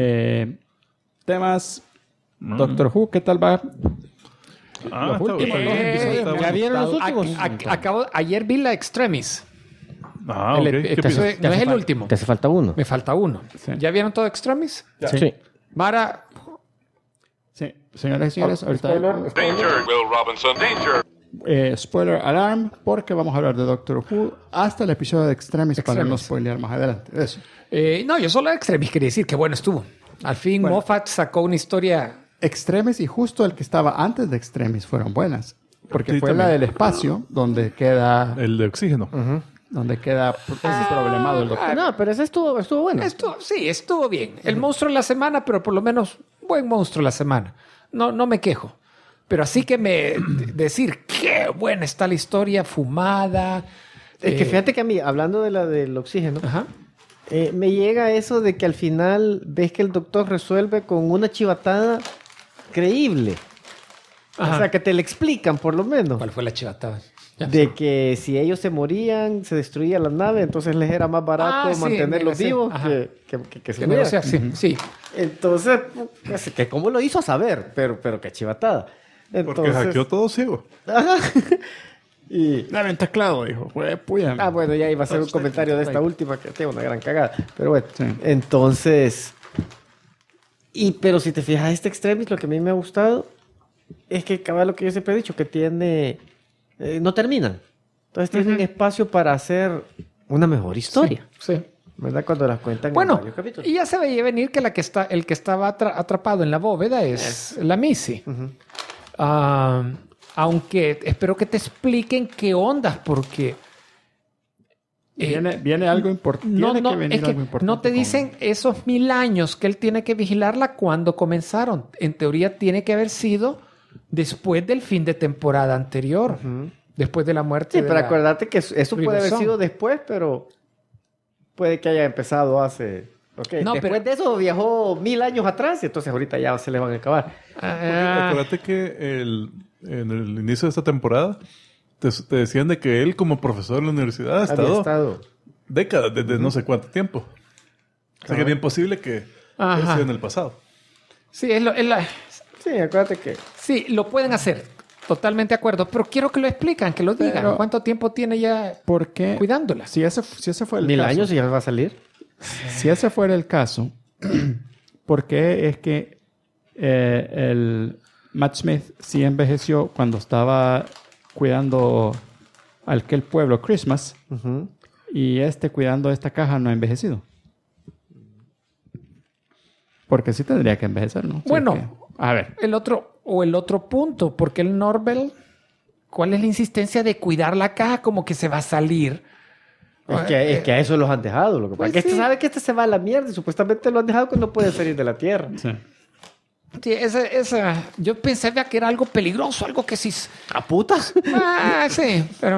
Temas Doctor Who, ¿qué tal va? Ah, Los está últimos bueno. dos episodios Está me ¿Ya han vieron los gustado. últimos? Ayer vi la Extremis. Ah, ok. ¿Qué piensas? No es el último. Te hace falta uno. Me falta uno. Sí. ¿Ya vieron todo Extremis? Sí. Mara, Sí, señoras y señores, ahorita Danger, Will Robinson, danger. spoiler alarm porque vamos a hablar de Doctor Who hasta el episodio de Extremis para no spoilear más adelante. Eso. no, yo solo Extremis quería decir que bueno estuvo. Al fin Bueno. Moffat sacó una historia. Extremis y justo el que estaba antes de Extremis fueron buenas. Porque Sí, fue también. la del espacio donde queda El de oxígeno. problemado el doctor. No, pero ese estuvo bueno. Sí, estuvo bien. El monstruo de la semana, pero por lo menos buen monstruo de la semana. No me quejo. Pero así que decir qué buena está la historia, fumada. Es que fíjate que a mí, hablando de la del oxígeno, Ajá. me llega eso de que al final ves que el doctor resuelve con una chivatada creíble. Ajá. O sea, que te le explican por lo menos. ¿Cuál fue la chivatada? de que si ellos se morían, se destruía la nave, entonces les era más barato mantenerlos vivos que se murieran. Sí. Entonces, que cómo lo hizo a saber, pero qué chivatada. Entonces, porque hackeó todo ciego. Ajá. Y... Dame un teclado, dijo. bueno, ya iba a hacer un comentario de esta última que tengo una gran cagada. Pero bueno, Sí. entonces... pero si te fijas, este Extremis, lo que a mí me ha gustado es que, cabal, lo que yo siempre he dicho, que tiene... no terminan. Entonces tienen espacio para hacer una mejor historia. Sí. ¿Verdad? Cuando las cuentan en Bueno, varios capítulos. y ya se veía venir que el que estaba atrapado en la bóveda es la Missy. Aunque espero que te expliquen qué ondas, porque... Viene algo importante. No te dicen esos 1000 años que él tiene que vigilarla cuando comenzaron. En teoría tiene que haber sido después del fin de temporada anterior. Después de la muerte. Sí, pero acuérdate que eso puede haber sido después, pero puede que haya empezado hace... después de eso viajó 1000 años atrás y entonces ahorita ya se le van a acabar. Acuérdate que en el inicio de esta temporada te decían de que él como profesor en la universidad ha estado décadas, desde no sé cuánto tiempo. O sea que es bien posible que haya sido en el pasado. Sí, Sí, acuérdate que... Sí, lo pueden hacer. Totalmente de acuerdo. Pero quiero que lo explican, que lo digan. Pero, ¿cuánto tiempo tiene ya cuidándola? Si ese fue el 1000 caso, años y ya va a salir. Si ese fuera el caso, ¿por qué es que el Matt Smith sí envejeció cuando estaba cuidando a aquel pueblo Christmas y cuidando esta caja no ha envejecido? Porque sí tendría que envejecer, ¿no? Bueno, a ver. el otro punto, porque el Norvel, ¿cuál es la insistencia de cuidar la caja como que se va a salir? Es que a eso los han dejado. Lo que pasa es que sabe que se va a la mierda y supuestamente lo han dejado que no puede salir de la Tierra. Sí. Sí, yo pensé que era algo peligroso, algo que sí... ¿A putas? Sí, pero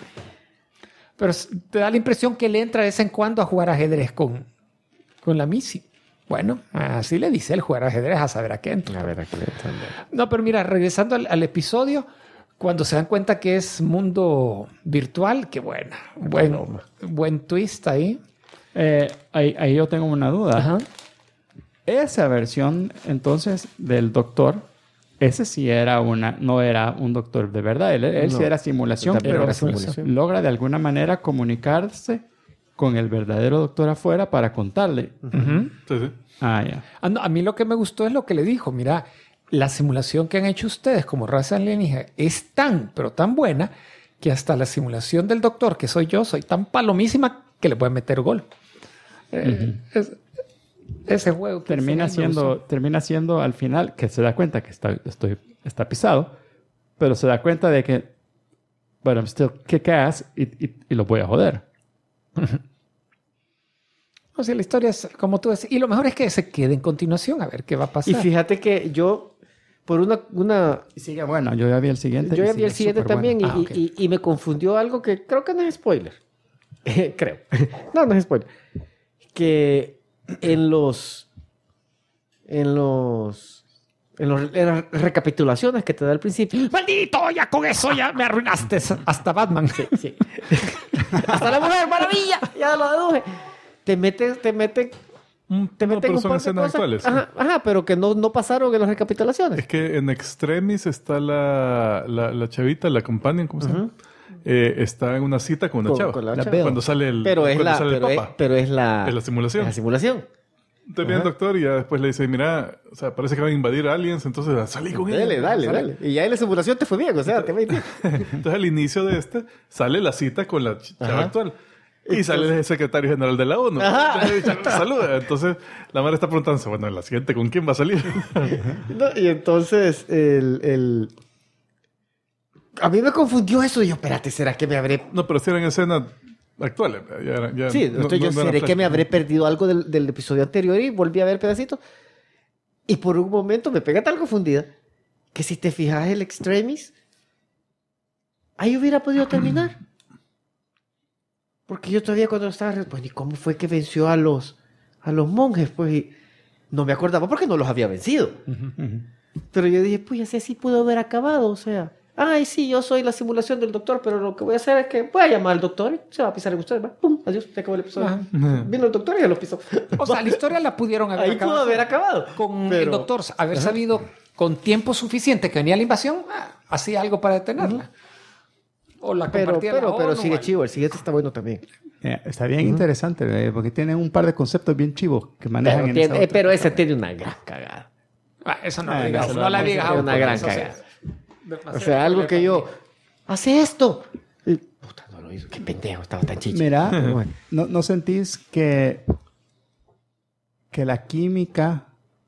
te da la impresión que él entra de vez en cuando a jugar ajedrez con la Missy. Bueno, así le dice el jugar ajedrez, a saber a qué entra. A ver, a qué le entra. No, pero mira, regresando al episodio, cuando se dan cuenta que es mundo virtual, qué buena. Buen twist ahí. Ahí yo tengo una duda. Ajá. Esa versión, entonces, del doctor, ese sí no era un doctor de verdad. Él sí era simulación, pero logra de alguna manera comunicarse con el verdadero doctor afuera para contarle. Sí. Ya. A mí lo que me gustó es lo que le dijo. Mira, la simulación que han hecho ustedes como raza alienígena es pero tan buena que hasta la simulación del doctor, que soy yo, soy tan palomísima que le pueden meter gol. Ese juego termina siendo al final que se da cuenta que está pisado, pero se da cuenta de que but I'm still kick-ass y lo voy a joder. O sea, la historia es como tú decís. Y lo mejor es que se quede en continuación a ver qué va a pasar. Y fíjate que yo, por una... Sigue bueno. Yo ya vi el siguiente. Yo ya vi el siguiente también bueno. y me confundió algo que creo que no es spoiler. Creo. No es spoiler. Que en las recapitulaciones que te da al principio. ¡Maldito! Ya con eso ya me arruinaste hasta Batman. Sí. Hasta la Mujer Maravilla. Ya lo deduje. Te meten pero un son par de escenas cosas. actuales. Ajá, pero que no pasaron en las recapitulaciones. Es que en Extremis está la chavita, la companion, ¿cómo se llama? Está en una cita con una chava. Con la chava. Cuando sale el papá. Pero es la simulación. Es la simulación. Te viene el doctor y ya después le dice, mira, o sea, parece que van a invadir aliens, entonces salí con ella. Dale. Y ya en la simulación te fue bien, o sea, te va a ir bien. Entonces al inicio de sale la cita con la chava actual. Y sale el secretario general de la ONU. Saluda. Entonces la madre está preguntándose, bueno, en la siguiente, ¿con quién va a salir? Y entonces a mí me confundió eso. Y yo, espérate, ¿será que me habré... No, pero si eran escenas actuales. ¿Seré que me habré perdido algo del episodio anterior y volví a ver pedacitos? Y por un momento me pega tan confundida que si te fijas el Extremis, ahí hubiera podido terminar. Porque yo todavía cuando estaba... Pues, ¿y cómo fue que venció a los monjes? Pues, y no me acordaba porque no los había vencido. Pero yo dije, pues, así pudo haber acabado, o sea... ay, sí, yo soy la simulación del doctor, pero lo que voy a hacer es que voy a llamar al doctor, se va a pisar en ustedes, va, pum, adiós, se acabó el episodio. Ajá. Vino el doctor y ya lo pisó. O sea, la historia la pudieron haber Ahí pudo haber acabado. con pero- el doctor, haber sabido con tiempo suficiente que venía la invasión, hacía algo para detenerla. O la compartía la Pero ONU, sigue o- chivo, el siguiente está bueno también. Está bien interesante, porque tienen un par de conceptos bien chivos que manejan en esa otra. Pero ese tiene una gran cagada. Eso no Ah, lo digas, eso no la no, digas. tiene una gran eso sí cagada. es demasiado O sea, algo que yo, spoiler hace esto. Y, puta, no lo hizo. Qué pendejo, estaba tan chicho. Mira, Bueno. ¿no sentís que la química,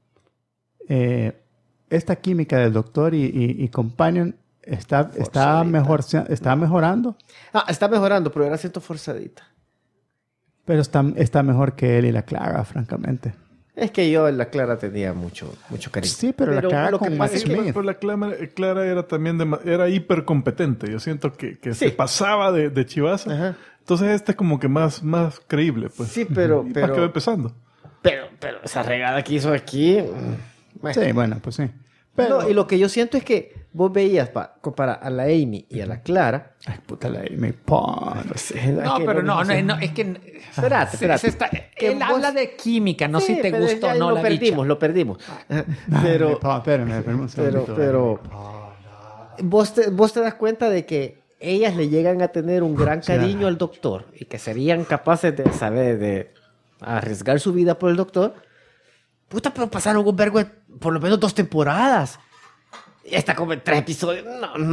esta química del doctor y Companion está mejorando? Está mejorando, pero era siento forzadita. Pero está mejor que él y la Clara, francamente. Es que yo en la Clara tenía mucho cariño. Sí, pero la Clara lo que con pasa Matt es que- Smith. Pero la Clara era también era hipercompetente. Yo siento que Sí. se pasaba de chivaza. Ajá. Entonces este es como que más creíble, pues. Sí, pero- Y más que va empezando. Pero esa regada que hizo aquí... bueno. Sí, bueno, pues sí. Pero, No, y lo que yo siento es que vos veías para a la Amy y a la Clara. ay, puta, la Amy Pond. No, pero no, es que... Espérate, espérate. Que Él vos- habla de química, no Sí, si te pero gustó o ya no lo la perdimos, bicha. lo perdimos. Pero, Pero, espérame un segundito. pero vos te das cuenta de que ellas le llegan a tener un gran cariño al doctor y que serían capaces de saber de arriesgar su vida por el doctor. Puta, pero pasaron un vergo de por lo menos 2 temporadas. Y está como en 3 episodios.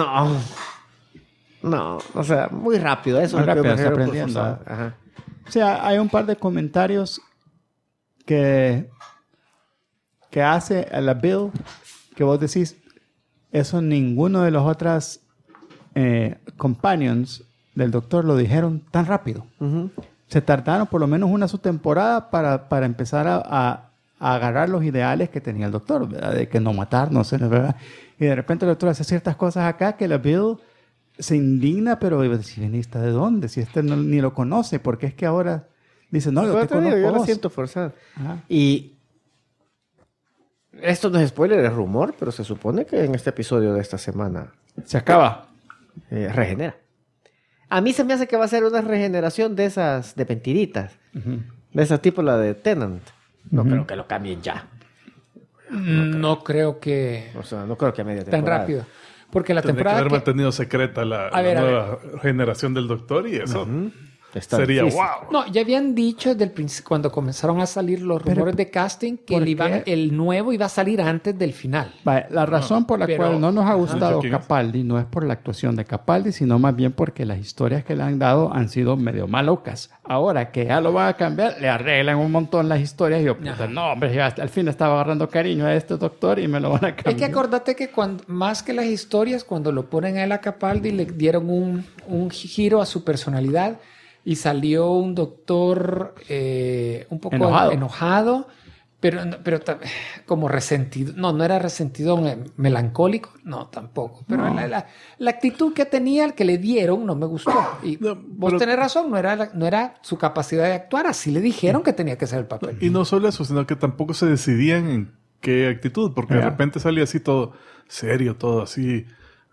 No, o sea, muy rápido. Eso Muy es lo que rápido, me está refiero por aprendiendo, forzado. Ajá. O sea, hay un par de comentarios que hace a la Bill que vos decís, eso ninguno de los otros companions del doctor lo dijeron tan rápido. Se tardaron por lo menos una subtemporada para empezar a agarrar los ideales que tenía el doctor, ¿verdad? De que no matar, no sé, ¿verdad? Y de repente el doctor hace ciertas cosas acá que la Bill se indigna, pero si veniste de dónde, si este ni lo conoce, porque es que ahora dice, no, yo Pero te te digo, conozco yo la vos. siento forzada. Ajá. Y esto no es spoiler, es rumor, pero se supone que en este episodio de esta semana Se acaba. regenera. A mí se me hace que va a ser una regeneración de esas de mentiritas. De esas tipo la de Tennant. No creo que lo cambien ya. No creo que O sea, no creo que a media tan temporada. rápido. Porque la Tendría que temporada haber que... mantenido secreta la A ver, nueva generación del doctor y eso Está sería difícil. wow. No, ya habían dicho desde el principio, cuando comenzaron a salir los Pero, rumores de casting, que ¿por el qué? nuevo iba a salir antes del final. Vale, la razón por la pero- cual no nos ha ¿De gustado quién es? Capaldi no es por la actuación de Capaldi, sino más bien porque las historias que le han dado han sido medio malocas. Ahora que ya lo van a cambiar, le arreglan un montón las historias y yo, puta, Ajá. no, hombre, ya al fin estaba agarrando cariño a este doctor y me lo van a cambiar. Es que acordate que más que las historias, cuando lo ponen a él a Capaldi, le dieron un giro a su personalidad y salió un doctor un poco enojado, pero como resentido. No era resentido, melancólico, no, tampoco. Pero la actitud que tenía, el que le dieron, no me gustó. Y No, vos pero- tenés razón, no era su capacidad de actuar, así le dijeron que tenía que ser el papel. Y no solo eso, sino que tampoco se decidían en qué actitud, porque de Ya. repente salía así todo serio, todo así,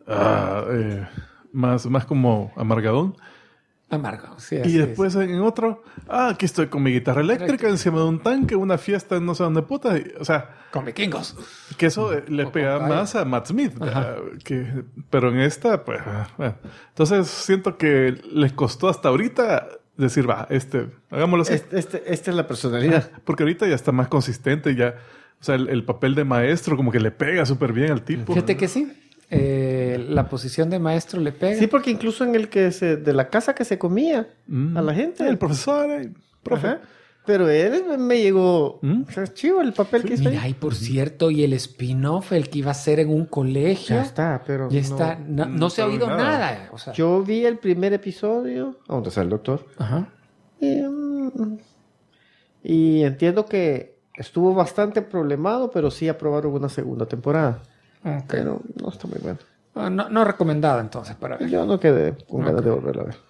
más como amargadón. Amargo, sí, Y así después en otro, aquí estoy con mi guitarra eléctrica encima de un tanque, una fiesta en no sé dónde puta. O sea, es. Con vikingos. que eso le O pega con más a Matt Smith. Pero en esta, pues, bueno. Entonces siento que les costó hasta ahorita decir, va, hagámoslo así. Esta es la personalidad. Porque ahorita ya está más consistente, ya. O sea, el papel de maestro como que le pega súper bien al tipo. Fíjate que sí. La posición de maestro le pega. Sí, porque incluso en el que de la casa que se comía a la gente. El profesor, profe. Ajá. Pero él me llegó. ¿Mm? O sea, es chivo el papel que hizo Mira, ahí. y por cierto, y el spin-off, el que iba a ser en un colegio. Ya está, pero. Ya está. No se ha sabe oído nada. nada. O sea, Yo vi el primer episodio, a donde sale el doctor. Ajá. Y entiendo que estuvo bastante problemado, pero sí aprobaron una segunda temporada. Ok. Pero no está muy bueno. No recomendada entonces para ver. Yo no quedé con ganas de volverla a ver.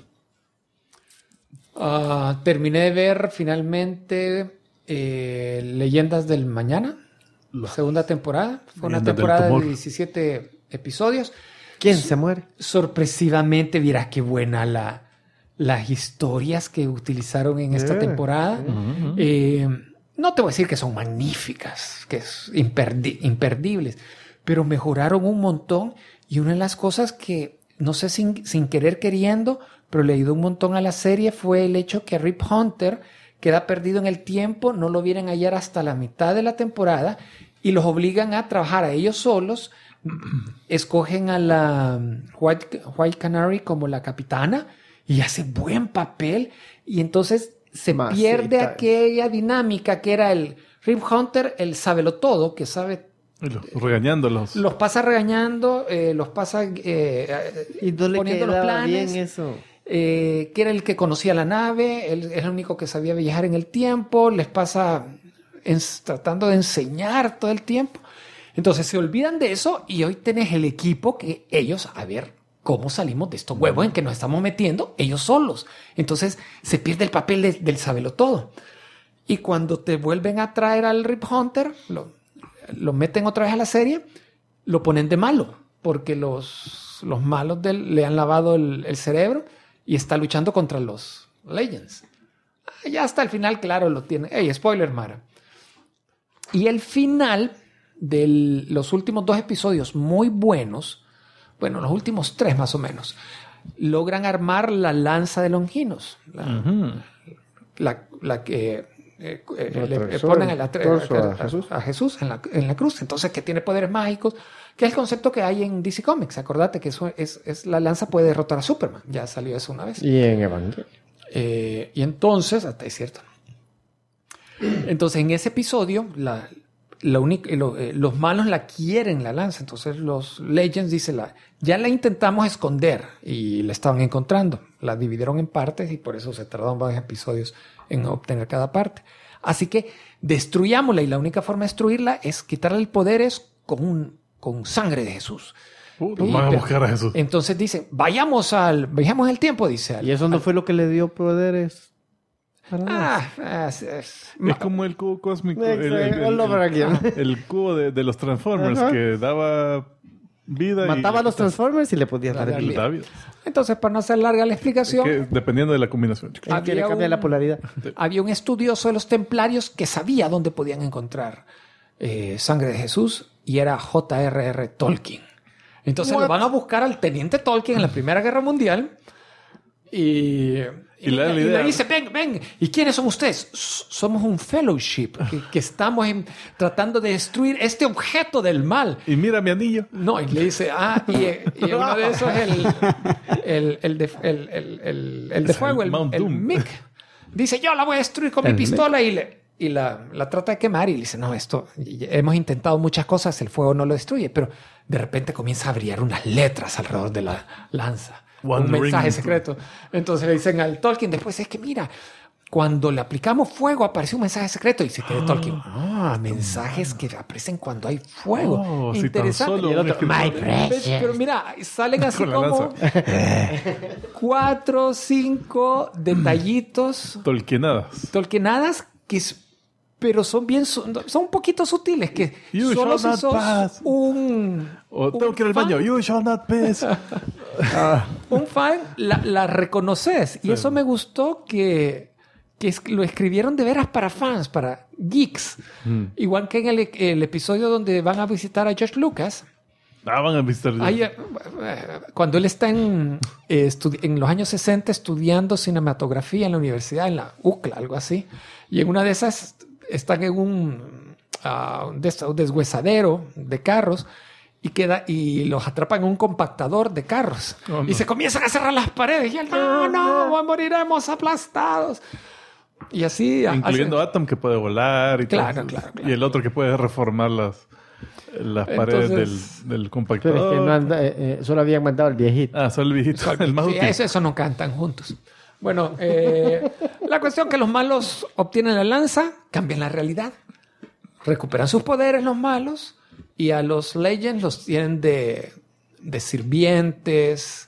Terminé de ver finalmente Leyendas del Mañana, segunda temporada. Fue una Leyendas del temporada de Tumor. 17 episodios. ¿Quién se muere? Sorpresivamente, vieras qué buena las historias que utilizaron en esta temporada. No te voy a decir que son magníficas, que es imperdibles, pero mejoraron un montón. Y una de las cosas que, no sé, sin querer queriendo, pero le ayudó un montón a la serie fue el hecho que Rip Hunter queda perdido en el tiempo, no lo vienen a hallar hasta la mitad de la temporada y los obligan a trabajar a ellos solos. Escogen a la White Canary como la capitana y hace buen papel, y entonces se pierde aquella dinámica que era el Rip Hunter, el sabelotodo, que sabe... Regañándolos. Los pasa regañando, los pasa ¿Y no le poniendo los quedaba planes. bien eso? Que era el que conocía la nave, él es el único que sabía viajar en el tiempo, les pasa tratando de enseñar todo el tiempo. Entonces se olvidan de eso y hoy tenés el equipo que ellos, a ver cómo salimos de estos huevos en que nos estamos metiendo ellos solos. Entonces se pierde el papel del sabelotodo. Y cuando te vuelven a traer al Rip Hunter, lo meten otra vez a la serie, lo ponen de malo, porque los malos le han lavado el cerebro y está luchando contra los Legends. Ya hasta el final, claro, lo tiene. Hey, spoiler, Mara. Y el final de los últimos 2 episodios muy buenos, bueno, los últimos 3 más o menos, logran armar la lanza de Longinos. La que le ponen a Jesús en la cruz. Entonces, que tiene poderes mágicos, que es el concepto que hay en DC Comics. Acordate que eso es la lanza puede derrotar a Superman. Ya salió eso una vez. Y en Evangelion. Y entonces, hasta es cierto. Entonces, en ese episodio, los malos la quieren, la lanza. Entonces, los Legends dicen, ya la intentamos esconder y la estaban encontrando. La dividieron en partes y por eso se tardaron varios episodios en obtener cada parte. Así que destruyámosla, y la única forma de destruirla es quitarle el poder con sangre de Jesús. Van a buscar a Jesús. Entonces dicen, vayamos al tiempo, dice. ¿Y eso no fue lo que le dio poderes? Es como el cubo cósmico. Exacto. El cubo de los Transformers. Ajá. Que daba vida. Mataba a los Transformers y le podía dar vida. Entonces, para no hacer larga la explicación, dependiendo de la combinación. Quiere cambiar la polaridad. Había un estudioso de los templarios que sabía dónde podían encontrar sangre de Jesús, y era J.R.R. Tolkien. Entonces lo van a buscar al teniente Tolkien en la Primera Guerra Mundial y le dice, ven, ¿y quiénes son ustedes? Somos un fellowship que estamos tratando de destruir este objeto del mal. Y mira mi anillo. No, y le dice, y uno de esos es el de fuego, el Mick. Dice, yo la voy a destruir con mi pistola, y la trata de quemar, y le dice, no, esto, hemos intentado muchas cosas, el fuego no lo destruye, pero de repente comienza a brillar unas letras alrededor de la lanza. Un mensaje secreto. Entonces le dicen al Tolkien después, es que mira, cuando le aplicamos fuego apareció un mensaje secreto, y se queda Tolkien. Mensajes que aparecen cuando hay fuego. Interesante. Si y el otro, my precious. Pero mira, salen así como 4 o 5 detallitos. Tolkienadas pero son un poquito sutiles, que solo si sos tengo que ir al baño. You shall not pass. Un fan la reconoces, y eso me gustó, que lo escribieron de veras para fans, para geeks. Igual que en el episodio donde van a visitar a George Lucas. Van a visitar cuando él está en los años 60 estudiando cinematografía en la universidad, en la UCLA, algo así, y en una de esas están en un deshuesadero de carros, y los atrapan en un compactador de carros. Y se comienzan a cerrar las paredes, y él, no, moriremos aplastados. Y así, incluyendo Atom, que puede volar y claro. Y el otro que puede reformar las paredes del compactador. Pero es que solo habían mandado al viejito. Solo el viejito. El más útil. Eso no cantan juntos. Bueno, la cuestión que los malos obtienen la lanza, cambian la realidad. Recuperan sus poderes los malos, y a los Legends los tienen de sirvientes,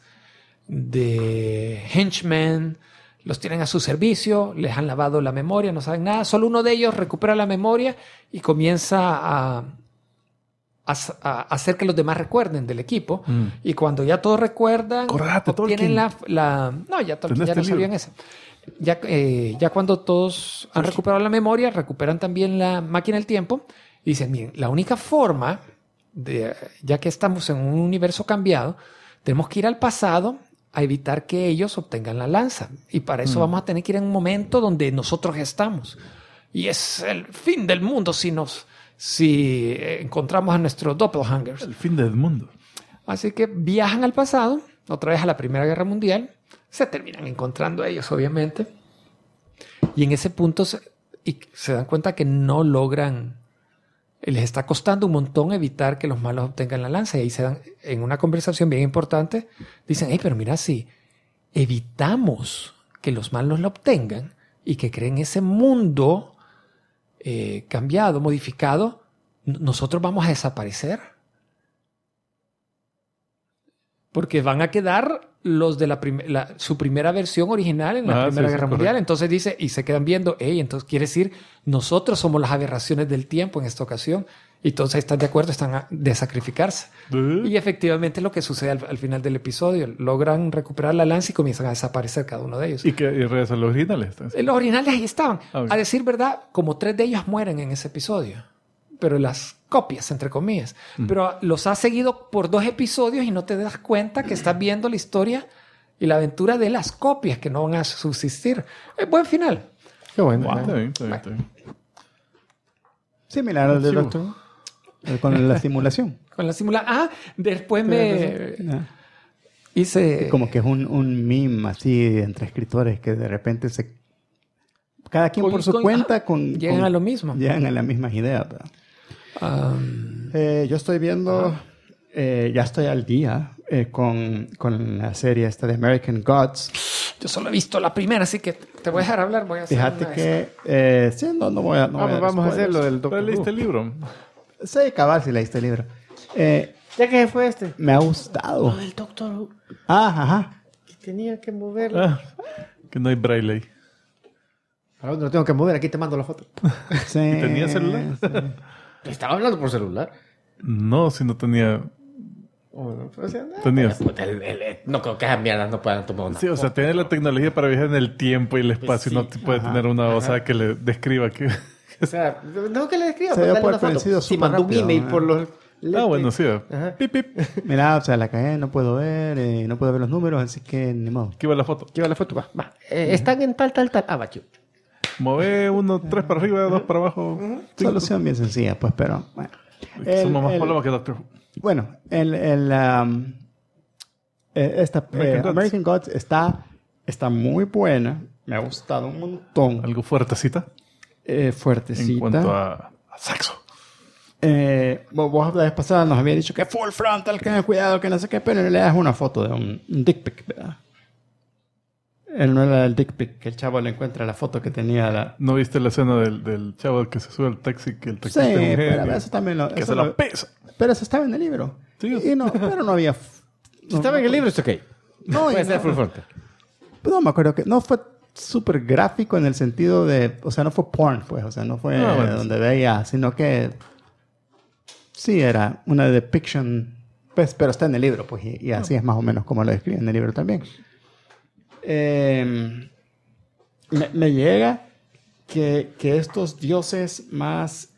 de henchmen, los tienen a su servicio, les han lavado la memoria, no saben nada. Solo uno de ellos recupera la memoria y comienza a hacer que los demás recuerden del equipo. Y cuando ya todos recuerdan, Acordate, obtienen Tolkien. No, ya Tolkien ya Tenés no este sabían libro. eso. Ya cuando todos han recuperado la memoria, recuperan también la máquina del tiempo y dicen, miren, la única forma, ya que estamos en un universo cambiado, tenemos que ir al pasado a evitar que ellos obtengan la lanza. Y para eso vamos a tener que ir en un momento donde nosotros estamos. Y es el fin del mundo si encontramos a nuestros doppelgangers. El fin del mundo. Así que viajan al pasado, otra vez a la Primera Guerra Mundial. Se terminan encontrando ellos, obviamente. Y en ese punto se dan cuenta que no logran... Les está costando un montón evitar que los malos obtengan la lanza. Y ahí se dan, en una conversación bien importante, dicen, hey, pero mira, si evitamos que los malos la obtengan y que creen ese mundo cambiado, modificado, nosotros vamos a desaparecer. Porque van a quedar los de su primera versión original en la Primera Guerra Mundial. Correcto. Entonces dice, y se quedan viendo, entonces quiere decir, nosotros somos las aberraciones del tiempo en esta ocasión. Y todos están de acuerdo, están de sacrificarse. Y efectivamente lo que sucede al final del episodio, logran recuperar la lanza y comienzan a desaparecer cada uno de ellos. ¿Y regresan los originales? Los originales ahí estaban. Okay. A decir verdad, como 3 de ellos mueren en ese episodio. Pero las copias, entre comillas. Pero los has seguido por 2 episodios y no te das cuenta que estás viendo la historia y la aventura de las copias que no van a subsistir. Buen final. Qué bueno. Está bien, está bien, está bien. Similar al de Archivo. Doctor Who, con la simulación. Con la simulación. Después me Ah. hice... Como que es un meme así entre escritores que de repente cada quien por su cuenta llegan a lo mismo. Llegan a las mismas ideas, ¿verdad? Yo estoy viendo, ya estoy al día con la serie esta de American Gods. Yo solo he visto la primera, así que te voy a dejar hablar. Voy a hacer Fíjate una que, sí, no voy a... No voy a dar Vamos a hacer spoilers. lo del ¿Pero Doctor leíste Who. el libro? Sí, cabal, si leíste el libro. ¿Ya que fue este? Me ha gustado. Lo del Doctor Who. Ajá. Que tenía que moverlo. Ah, que no hay braille ahí. ¿Para dónde lo tengo que mover? Aquí te mando la foto. Sí, ¿Y tenía celular? sí. Estaba hablando por celular. No, si no tenía... Bueno, pues, Tenías. No creo que esas mierdas no puedan tomar una Sí, o sea, tiene la tecnología para viajar en el tiempo y el espacio y no te puede tener una osada que le describa que... O sea, no que le escriba, Se pero dio dale por una foto. vencido Si súper mandó un rápido, email ¿no? por los... bueno, sí. Ajá. Pip, pip. Mira, o sea, la cagué, no puedo ver, no puedo ver los números, así que ni modo. Aquí va la foto. Lleva la foto, va. Están en tal. Bacho. Move 1, 3 para arriba, 2 para abajo. Solución bien sencilla, pues, pero bueno. Somos más problemas que Doctor Who. Bueno, American Gods está muy buena. Me ha gustado un montón. Algo fuertecita Fuertecita. en cuanto a sexo. Vos la vez pasada nos había dicho que full frontal, que cuidado, que no sé qué, pero en realidad es una foto de un dick pic, ¿verdad? Él no era el dick pic, que el chavo le encuentra la foto que tenía la... ¿No viste la escena del chavo que se sube al taxi, que el Sí, taxista es mujer? pero eso también lo... Que eso se la lo- pesa. Pero eso estaba en el libro. Sí. Y no, pero no había... Si estaba en el libro, está ok. No, Puede y ser no- full frontal. No me acuerdo que... No fue súper gráfico en el sentido de... O sea, no fue porn, pues. O sea, no fue bueno, donde veía, sino que... Sí, era una depiction... Pues, pero está en el libro, pues. Y así es más o menos como lo describe en el libro también. Me llega que estos dioses más...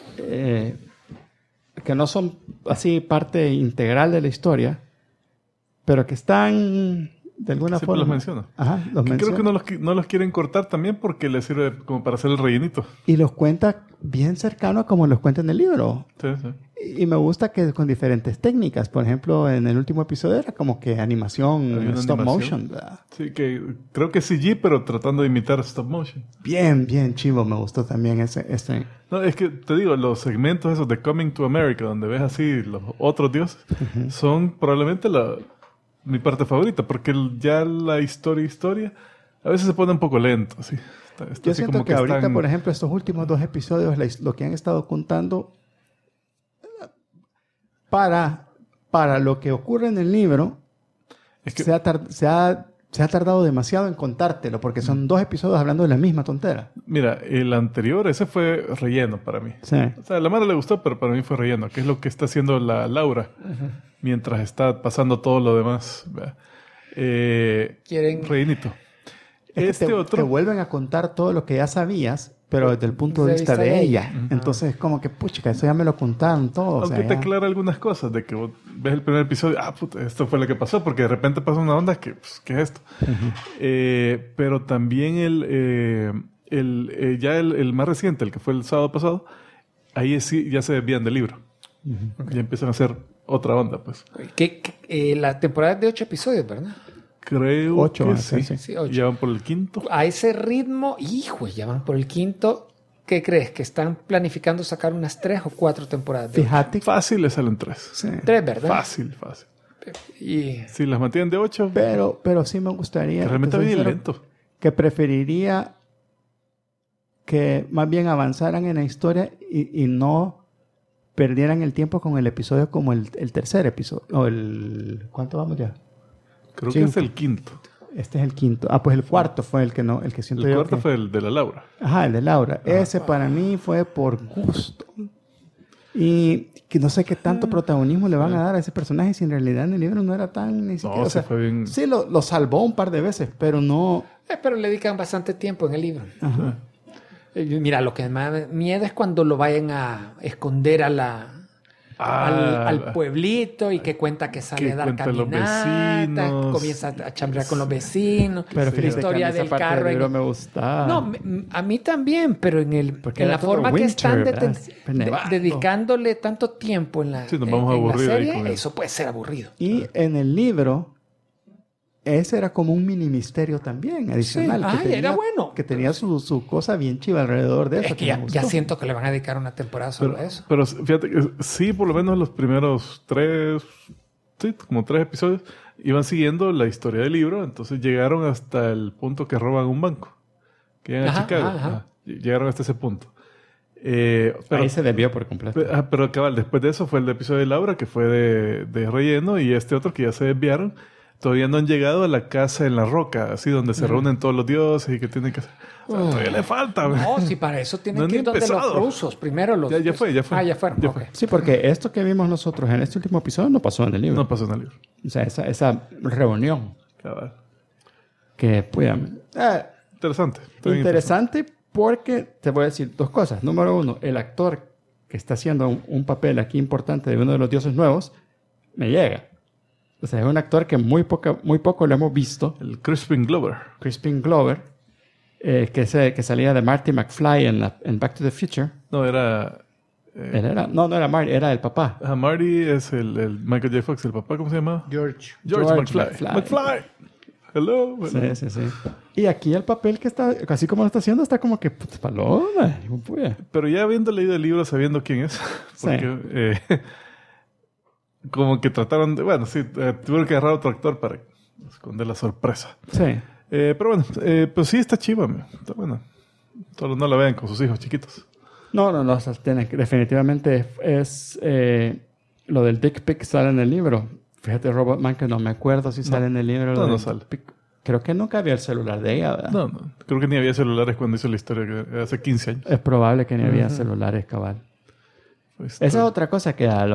que no son así parte integral de la historia, pero que están de alguna Siempre forma... los menciona. Ajá, los Que creo menciona. que no los quieren cortar también porque les sirve como para hacer el rellenito. Y los cuenta bien cercano a como los cuenta en el libro. Sí, sí. Y me gusta que con diferentes técnicas. Por ejemplo, en el último episodio era como que animación, Había una stop animación. motion, ¿verdad? Sí, que creo que es CG, pero tratando de imitar stop motion. Bien chivo. Me gustó también ese. No, es que te digo, los segmentos esos de Coming to America, donde ves así los otros dioses, son probablemente mi parte favorita, porque ya la historia, a veces se pone un poco lento, así. Está Yo así siento como que ahorita, están- por ejemplo, estos últimos 2 episodios, lo que han estado contando para lo que ocurre en el libro, Es que- se ha se ha tardado demasiado en contártelo porque son 2 episodios hablando de la misma tontera. Mira, el anterior, ese fue relleno para mí. Sí. O sea, a la Mara le gustó, pero para mí fue relleno, que es lo que está haciendo la Laura mientras está pasando todo lo demás. Quieren... Rellenito. Es que te vuelven a contar todo lo que ya sabías, pero desde el punto de vista de ella. Entonces es como que, pucha, eso ya me lo contaron todo. Aunque te aclara algunas cosas, de que vos ves el primer episodio, puta, esto fue lo que pasó, porque de repente pasa una onda que, pues, ¿qué es esto? Pero también el más reciente, el que fue el sábado pasado, ahí sí ya se desvían del libro. Ya empiezan a hacer otra onda, pues. La temporada es de 8 episodios, ¿verdad? Creo 8, que sí. 8. Ya van por el 5º. A ese ritmo, ya van por el 5º. ¿Qué crees? ¿Que están planificando sacar unas 3 o 4 temporadas? Fíjate. Fácil le salen 3. Sí. 3, ¿verdad? Fácil. Y... Si las mantienen de 8. Pero sí me gustaría... Que realmente bien lento. Que preferiría que más bien avanzaran en la historia y no perdieran el tiempo con el episodio como el tercer episodio. O el... ¿Cuánto vamos ya? Creo que es el 5º. Este es el 5º. Pues el 4º fue el que siento yo. El 4º fue el de la Laura. Ajá, el de Laura. Ese para mí fue por gusto. Y que no sé qué tanto protagonismo le van a dar a ese personaje si en realidad en el libro no era tan... Ni siquiera, o sea, fue bien... Sí, lo salvó un par de veces, pero no... pero le dedican bastante tiempo en el libro. Ajá. Mira, lo que me da miedo es cuando lo vayan a esconder al pueblito y que cuenta que sale a dar caminata, comienza a chambrear con los vecinos, pero la historia del carro. Del libro me gustaba. No, a mí también, pero en la forma que están dedicándole tanto tiempo en la serie, eso puede ser aburrido. Y en el libro, ese era como un mini misterio también, adicional. Sí. Era bueno. Que tenía su cosa bien chiva alrededor de eso. Es que ya siento que le van a dedicar una temporada solo a eso. Pero fíjate que sí, por lo menos los primeros 3 episodios iban siguiendo la historia del libro. Entonces llegaron hasta el punto que roban un banco. Que llegan a Chicago. Llegaron hasta ese punto. Pero ahí se desvió por completo. Pero cabal, después de eso fue el episodio de Laura, que fue de relleno, y este otro que ya se desviaron. Todavía no han llegado a la casa en la roca, así donde se reúnen todos los dioses y que tienen que hacer... O sea, todavía le falta. No, si para eso tienen que ir donde los rusos. Primero los... Ya fue. Ya fueron. Ya fue. Sí, porque esto que vimos nosotros en este último episodio no pasó en el libro. No pasó en el libro. O sea, esa reunión. Cabal. Que, pues... Interesante. Interesante porque te voy a decir 2 cosas. Número 1, el actor que está haciendo un papel aquí importante de uno de los dioses nuevos me llega. O sea, es un actor que muy poco lo hemos visto. El Crispin Glover. Que salía de Marty McFly en Back to the Future. No, era... No era Marty, era el papá. Marty es el Michael J. Fox, el papá, ¿cómo se llama? George McFly. Hello. Sí. Y aquí el papel que está, así como lo está haciendo, está como que, paloma. Pero ya habiendo leído el libro, sabiendo quién es. Porque... como que trataron de... Bueno, sí, tuvieron que agarrar otro actor para esconder la sorpresa. Sí. Pero bueno, pues sí está chiva. Está bueno. Solo no la vean con sus hijos chiquitos. No, definitivamente es... lo del dick pic sale en el libro. Fíjate, Robotman, que no me acuerdo si sale en el libro. No sale. Creo que nunca había el celular de ella, ¿verdad? No. Creo que ni había celulares cuando hizo la historia, hace 15 años. Es probable que ni había celulares, cabal. Esa es otra cosa que a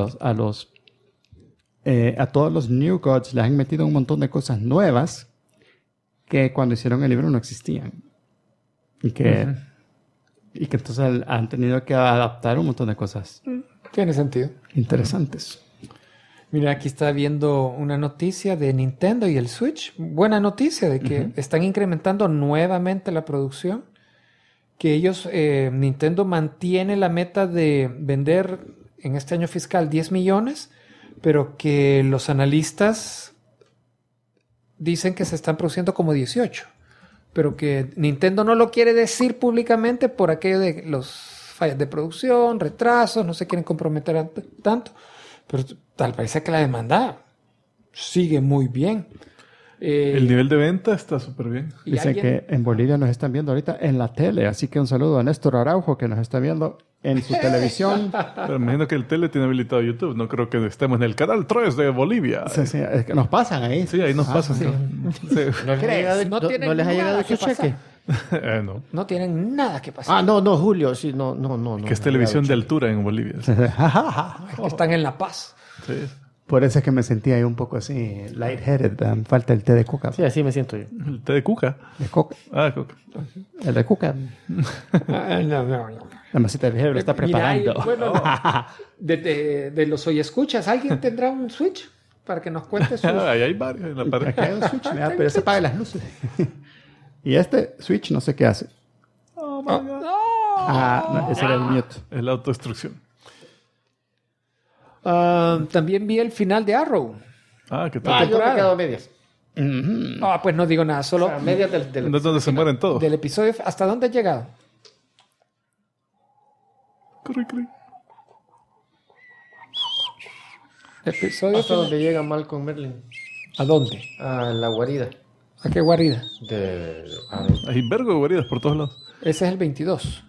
todos los New Gods les han metido un montón de cosas nuevas que cuando hicieron el libro no existían. Y que entonces han tenido que adaptar un montón de cosas. Tiene sentido. Interesantes. Mira, aquí está viendo una noticia de Nintendo y el Switch. Buena noticia de que están incrementando nuevamente la producción. Que ellos, Nintendo mantiene la meta de vender en este año fiscal 10 millones, pero que los analistas dicen que se están produciendo como 18. Pero que Nintendo no lo quiere decir públicamente por aquello de los fallas de producción, retrasos, no se quieren comprometer tanto. Pero tal parece que la demanda sigue muy bien. El nivel de venta está súper bien. Dicen que en Bolivia nos están viendo ahorita en la tele, así que un saludo a Néstor Araujo que nos está viendo en su televisión. Pero me imagino que el tele tiene habilitado YouTube. No creo que estemos en el canal 3 de Bolivia. Sí, sí, es que nos pasan ahí. Sí, ahí nos pasan. sí. ¿No? Sí. ¿No les ha llegado, No tienen no les ha nada llegado que su cheque? No. No tienen nada que pasar. Ah, no, Julio. Sí, no. Que es televisión de altura en Bolivia. Sí. Es que están en La Paz. Sí. Por eso es que me sentía ahí un poco así, lightheaded. Falta el té de coca. Sí, así me siento yo. El té de cuca. De coca. Ah, cuca. El de coca. No. La masita de Heber lo está preparando. Bueno, de los hoy escuchas, ¿alguien tendrá un Switch para que nos cuente su... Ahí hay varios en la pared. Acá hay un switch, mira, pero se apaga las luces. Y este switch no sé qué hace. Oh, my God. No, ese era el mute. Es la autodestrucción. También vi el final de Arrow. Ah, ¿qué Ah, tal? yo me he quedado a medias. Pues no digo nada, solo O sea, medias del ¿No es donde se mueren todos? del episodio. ¿Hasta dónde he llegado? Corre, corre. Episodio hasta final. donde llega Malcolm Merlin. ¿A dónde? A la guarida. ¿A qué guarida? Hay vergo de guaridas por todos lados. Ese es el 22.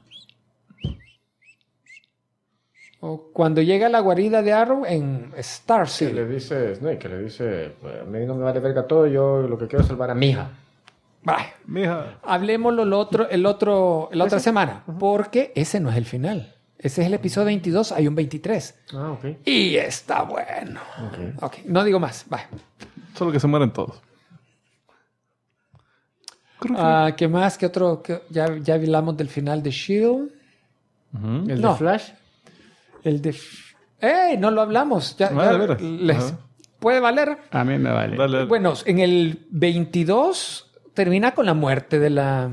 O cuando llega a la guarida de Arrow en Star Que City. le dice Snake, que le dice, a mí no me vale verga todo, yo lo que quiero es salvar a mi hija. Vaya. Mija. Hablemoslo la otra semana, porque ese no es el final. Ese es el episodio 22, hay un 23. Ah, ok. Y está bueno. Ok, no digo más. Vaya. Solo que se mueren todos. ¿Qué más? ¿Qué otro? Ya hablamos del final de S.H.I.E.L.D. El No. de Flash. El de... No lo hablamos. Ya, de veras. les... ¿Puede valer? A mí me vale. Dale. Bueno, en el 22 termina con la muerte de la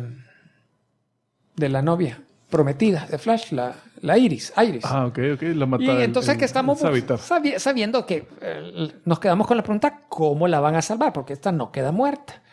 novia prometida de Flash, la Iris. Ah, ok. La mata Y entonces que estamos Savitar. sabiendo que nos quedamos con la pregunta, ¿cómo la van a salvar? Porque esta no queda muerta.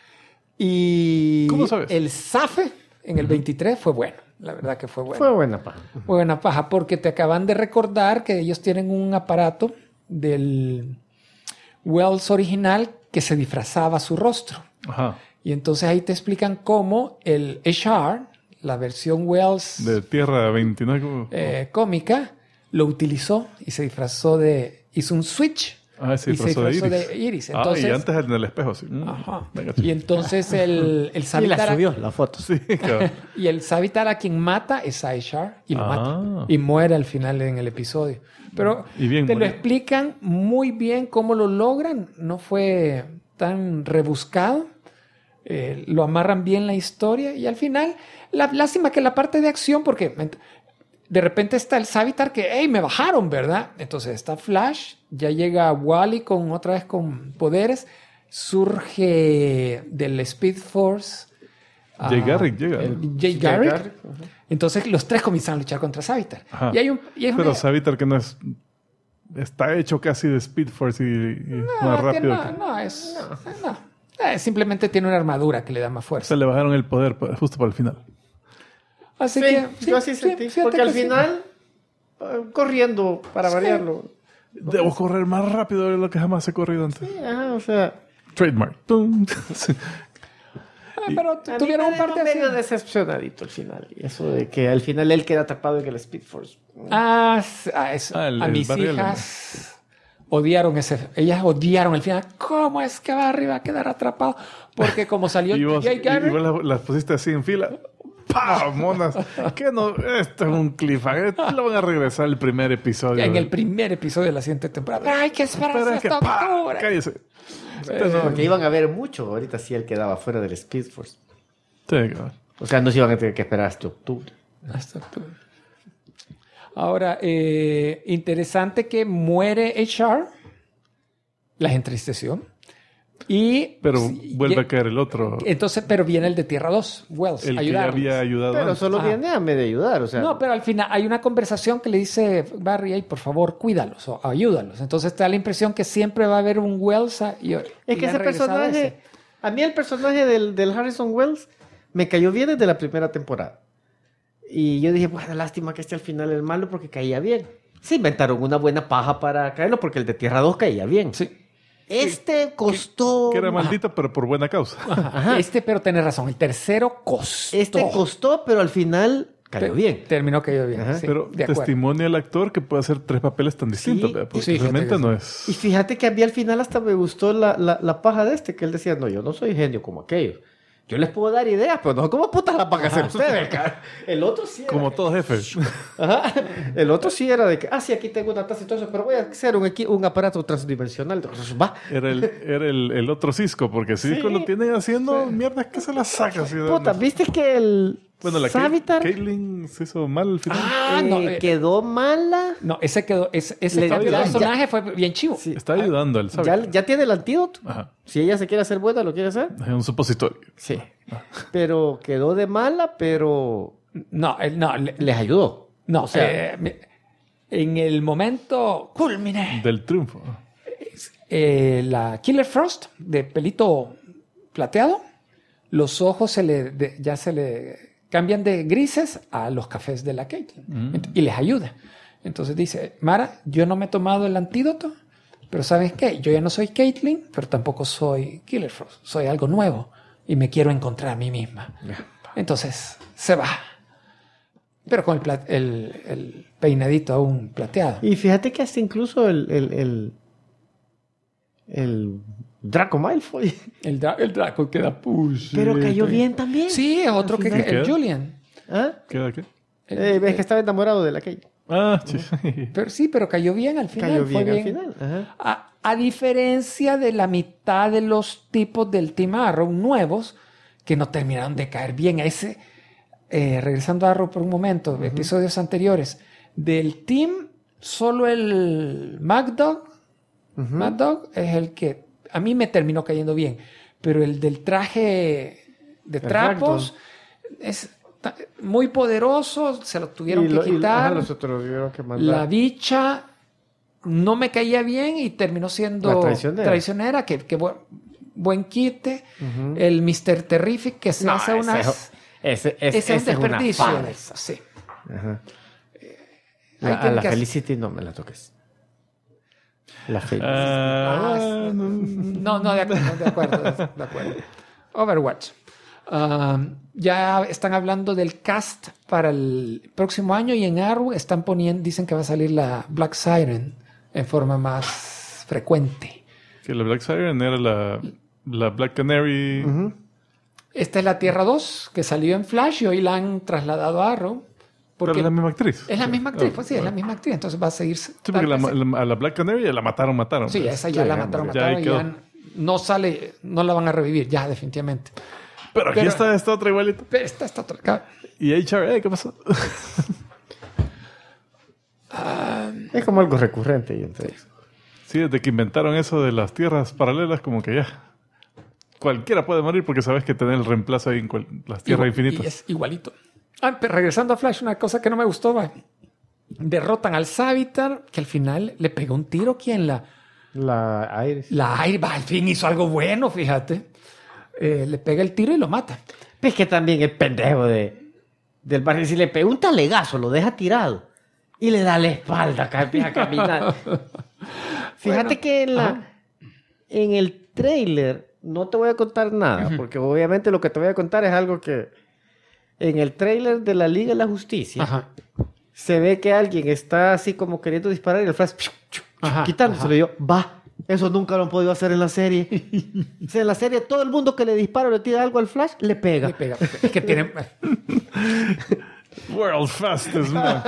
Y ¿Cómo sabes? el Zafe en el 23 fue bueno. La verdad que fue bueno. Fue buena paja. Muy buena paja, porque te acaban de recordar que ellos tienen un aparato del Wells original que se disfrazaba su rostro. Ajá. Y entonces ahí te explican cómo el HR, la versión Wells De Tierra 29. como- cómica, lo utilizó y se disfrazó hizo un switch. Ah, se y se disfrazó de disfrazó Iris. de Iris. Entonces, y antes en el espejo, sí. ajá. Venga, Y entonces el Y la Savitar subió, la foto. Sí, cabrón. y el Savitar a quien mata es a HR y lo Ah. mata. Y muere al final en el episodio. Pero Y bien te lo muere. explican muy bien cómo lo logran. No fue tan rebuscado. Lo amarran bien la historia. Y al final, lástima que la parte de acción, porque de repente está el Savitar que, hey, me bajaron, ¿verdad? Entonces está Flash, ya llega Wally otra vez con poderes, surge del Speed Force. Jay Garrick llega. Jay Garrick. Entonces los tres comienzan a luchar contra Savitar. Ajá. Y hay Pero Savitar que no es... Está hecho casi de Speed Force y más rápido. simplemente tiene una armadura que le da más Se fuerza. le bajaron el poder justo para el final. Así Sí, que yo así sentí. fíjate Porque que al sí. final, corriendo para variarlo. Debo correr más rápido de lo que jamás he corrido antes. Ajá, o sea, Trademark. ¡Tum! Sí. Pero a mí tuvieron me un parte dejó así. medio decepcionadito al final. Y eso de que al final él queda atrapado en el Speed Force. A el mis Barry hijas odiaron ellas odiaron el final. ¿Cómo es que Barry va a quedar atrapado? Porque como salió Y vos, Jay Garrick, vos las pusiste así en fila. ¡Pah! Monas. ¿Qué no? Esto es un cliffhanger. Lo van a regresar el primer episodio. en el primer episodio de la siguiente temporada. Pero hay que esperar Pero es hasta que, ¡pah! octubre. Cállese. Porque iban a ver mucho. Ahorita sí él quedaba fuera del Speed Force. Sí, cabrón. O sea, no se iban a tener que esperar hasta octubre. Hasta octubre. Ahora, interesante que muere HR. Las entristeció. Pero Sí, vuelve a caer el otro. Entonces, pero viene el de Tierra 2, Wells, El que ya ayudarles. había ayudado Pero antes. solo Ajá. viene a medio ayudar. O sea, No, pero al final hay una conversación que le dice Barry, "Ay, por favor, cuídalos o ayúdalos". Entonces te da la impresión que siempre va a haber un Wells. es que ese personaje, a mí el personaje del Harrison Wells me cayó bien desde la primera temporada. Y yo dije, bueno, lástima que esté al final el malo porque caía bien. Se inventaron una buena paja para caerlo porque el de Tierra 2 caía bien. Sí. Este costó... Que era maldito, pero por buena causa. Ajá. Pero tenés razón, el tercero costó. Este costó, pero al final cayó bien. Terminó cayó bien. Ajá. Sí, Pero de acuerdo. testimonio al actor que puede hacer 3 papeles tan distintos, Sí, ¿verdad? Porque sí, realmente fíjate que no sí. es... Y fíjate que a mí al final hasta me gustó la paja de que él decía, no, yo no soy genio como aquellos. Yo les puedo dar ideas, pero no como putas las van a hacer ustedes, cara. El otro sí era Como todo jefe. Ajá. El otro sí era de que, sí, aquí tengo una taza y todo eso, pero voy a hacer un aparato transdimensional. Va. Era el otro Cisco, porque Cisco Sí. lo tienen haciendo mierdas que se las saca. Así de- Puta, ¿viste que el Bueno, la Savitar Caitlyn se hizo mal al final. No, quedó mala? No, ese quedó. Ese Le- cambio de ya- personaje fue bien chivo. Sí. Está ayudando al Ya, Savitar. ya tiene el antídoto. Ajá. Si ella se quiere hacer buena, lo quiere hacer. Es un supositorio. Sí. Pero quedó de mala, pero No, les ayudó. no. O sea, En el momento culmine, Del triunfo. la Killer Frost de pelito plateado, los ojos ya se le cambian de grises a los cafés de la Caitlyn y les ayuda. Entonces dice, Mara, yo no me he tomado el antídoto, pero ¿sabes qué? Yo ya no soy Caitlyn, pero tampoco soy Killer Frost. Soy algo nuevo y me quiero encontrar a mí misma. Entonces se va. Pero con el peinadito aún plateado. y fíjate que hasta incluso el Draco Malfoy. El Draco queda push. Pero cayó bien también. Sí, es otro que final. el ¿Qué? Julian. ¿Ah? ¿Qué? Es que estaba enamorado de la Kate. Ah, sí. Pero cayó bien al final. Cayó fue bien al final. Ajá. A diferencia de la mitad de los tipos del Team Arrow nuevos que no terminaron de caer bien. Regresando a Arrow por un momento, episodios anteriores, del Team, solo el Mad Dog es el que a mí me terminó cayendo bien. Pero el del traje de trapos es muy poderoso, se lo tuvieron que quitar. los otros tuvieron que mandar. La bicha no me caía bien y terminó siendo La traicionera. que buen quite. El Mr. Terrific que se hace unas... Ese Ese es un desperdicio. una farsa. Sí. Ajá. Ahí A tiene la que hacer- Felicity no me la toques. La Felicity. No, de acuerdo. Overwatch. Ya están hablando del cast para el próximo año y en Arrow dicen que va a salir la Black Siren en forma más frecuente. Que la Black Siren era la Black Canary. Esta es la Tierra 2 que salió en Flash y hoy la han trasladado a Arrow. Pero Porque es la misma actriz. es la misma actriz, pues sí, es la misma actriz. Entonces va a seguir. Sí, porque a la Black Canary ya la mataron. Sí, pues. esa ya la mataron ya ahí y quedó. ya no sale, no la van a revivir, ya definitivamente. Pero aquí Pero- está esta otra igualita. Pero esta está otra. acá. Y HR, ¿qué pasó? Es como algo recurrente. Y entonces, Sí, desde que inventaron eso de las tierras paralelas, como que ya. Cualquiera puede morir porque sabes que tener el reemplazo ahí en las tierras infinitas. Y es igualito. Pero regresando a Flash, una cosa que no me gustó, derrotan al Savitar, que al final le pegó un tiro. ¿Quién? la Iris. La Aiba al fin hizo algo bueno, fíjate. Le pega el tiro y lo mata. Es que también el pendejo del barrio, si le pega un talegazo, lo deja tirado y le da la espalda, empieza a caminar. Fíjate que en el trailer no te voy a contar nada, porque obviamente lo que te voy a contar es algo que en el trailer de la Liga de la Justicia Ajá. se ve que alguien está así como queriendo disparar y el Flash Ajá, quitándoselo. Y yo, eso nunca lo han podido hacer en la serie. O sea, en la serie todo el mundo que le dispara o le tira algo al Flash, le pega. Le pega. Es que tiene... World fastest man.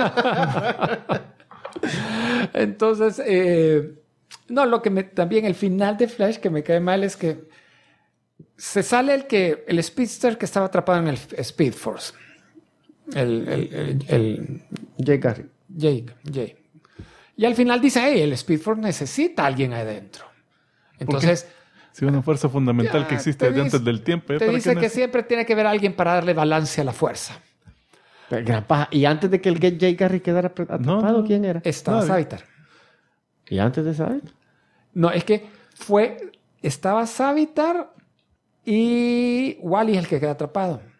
Entonces, no, también el final de Flash que me cae mal es que se sale el Speedster que estaba atrapado en el Speed Force. El Jay Garrick. Jake. Y al final dice, hey, el Speed Force necesita a alguien adentro. Entonces, Sí, una fuerza fundamental Ya, que existe te desde dice- antes del tiempo. te dice que siempre tiene que haber alguien para darle balance a la fuerza. Gran paja. Y antes de que el Jay Garrick quedara atrapado, no. ¿quién era? Estaba Nadie. Savitar. ¿Y antes de saber? No, es que estaba Savitar y Wally es el que queda atrapado.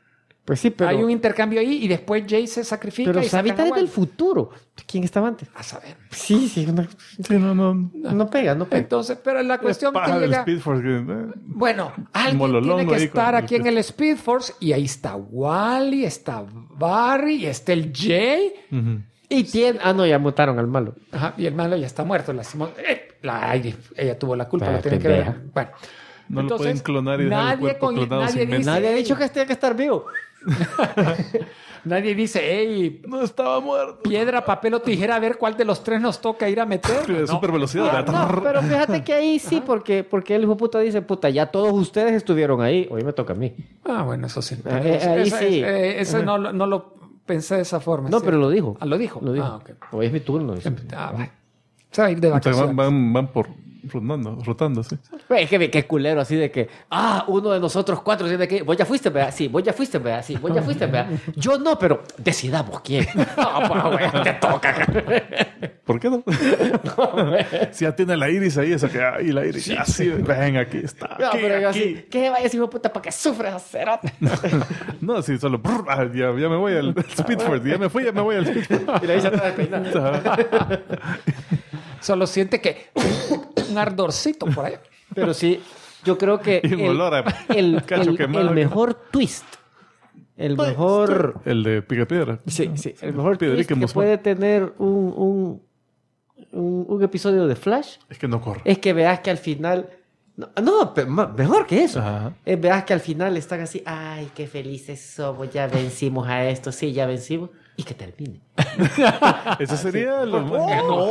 Pues sí, pero... Hay un intercambio ahí y después Jay se sacrifica. Pero y sacan Savitar a es del Wally. futuro. ¿Quién estaba antes? A saber. Sí. Sí, no. No pega. Entonces, pero la cuestión Paja que del llega... Speed Force. Bueno, alguien mololongo tiene que ahí estar con el aquí en el Speed Force y ahí está Wally, está Barry y está el Jay. Y tiene... Ah, no, ya mutaron al malo. Ajá, y el malo ya está muerto. La Iris, ella tuvo la culpa, Ah, lo tienen que ver. pendeja. Bueno, No lo pueden clonar y dejar el cuerpo clonado sin mente. Nadie ha dicho que tenga que estar vivo. nadie dice, hey, No estaba muerto. piedra, papel o tijera, a ver cuál de los tres nos toca ir a meter. De super velocidad. No, pero fíjate que ahí sí, porque el hijo puta dice, puta, ya todos ustedes estuvieron ahí. Hoy me toca a mí. Ah, bueno, eso sí. Ahí sí. Ese no lo pensé de esa forma. No, ¿sí? pero lo dijo. Ah, lo dijo. Lo dijo. Ah, ok. Hoy es mi turno. dice. Ah, va. Se va a ir de Entonces vacaciones. van por rotando, sí. Es que qué culero así de que, uno de nosotros cuatro tiene que, vos ya fuiste, vea, sí, vos ya fuiste, vea, sí, vos ya fuiste, vea. Yo no, pero decidamos quién. No, pues, güey, te toca. ¿Por qué no? Si ya tiene la Iris ahí, esa que ahí la Iris. Así, ven, aquí está. No, Aquí, pero yo aquí. así, que vayas, hijo de puta, para que sufras, cerote. No, sí, solo. Ya me voy al Speed Force. Ya me voy al Speed Force. Y le dice atrás de peinar. Solo siente que un ardorcito por ahí. Pero sí, yo creo que Y un olor a el cacho quemado. el mejor twist, el mejor... El de Picapiedra. Sí, el mejor Piedrica twist que Musmán. puede tener un episodio de Flash Es que no corre. es que veas que al final... No, mejor que eso. Ajá. Veas que al final están así, ay, qué felices somos, ya vencimos a esto, sí, ya vencimos. Y que termine. Eso sería lo más.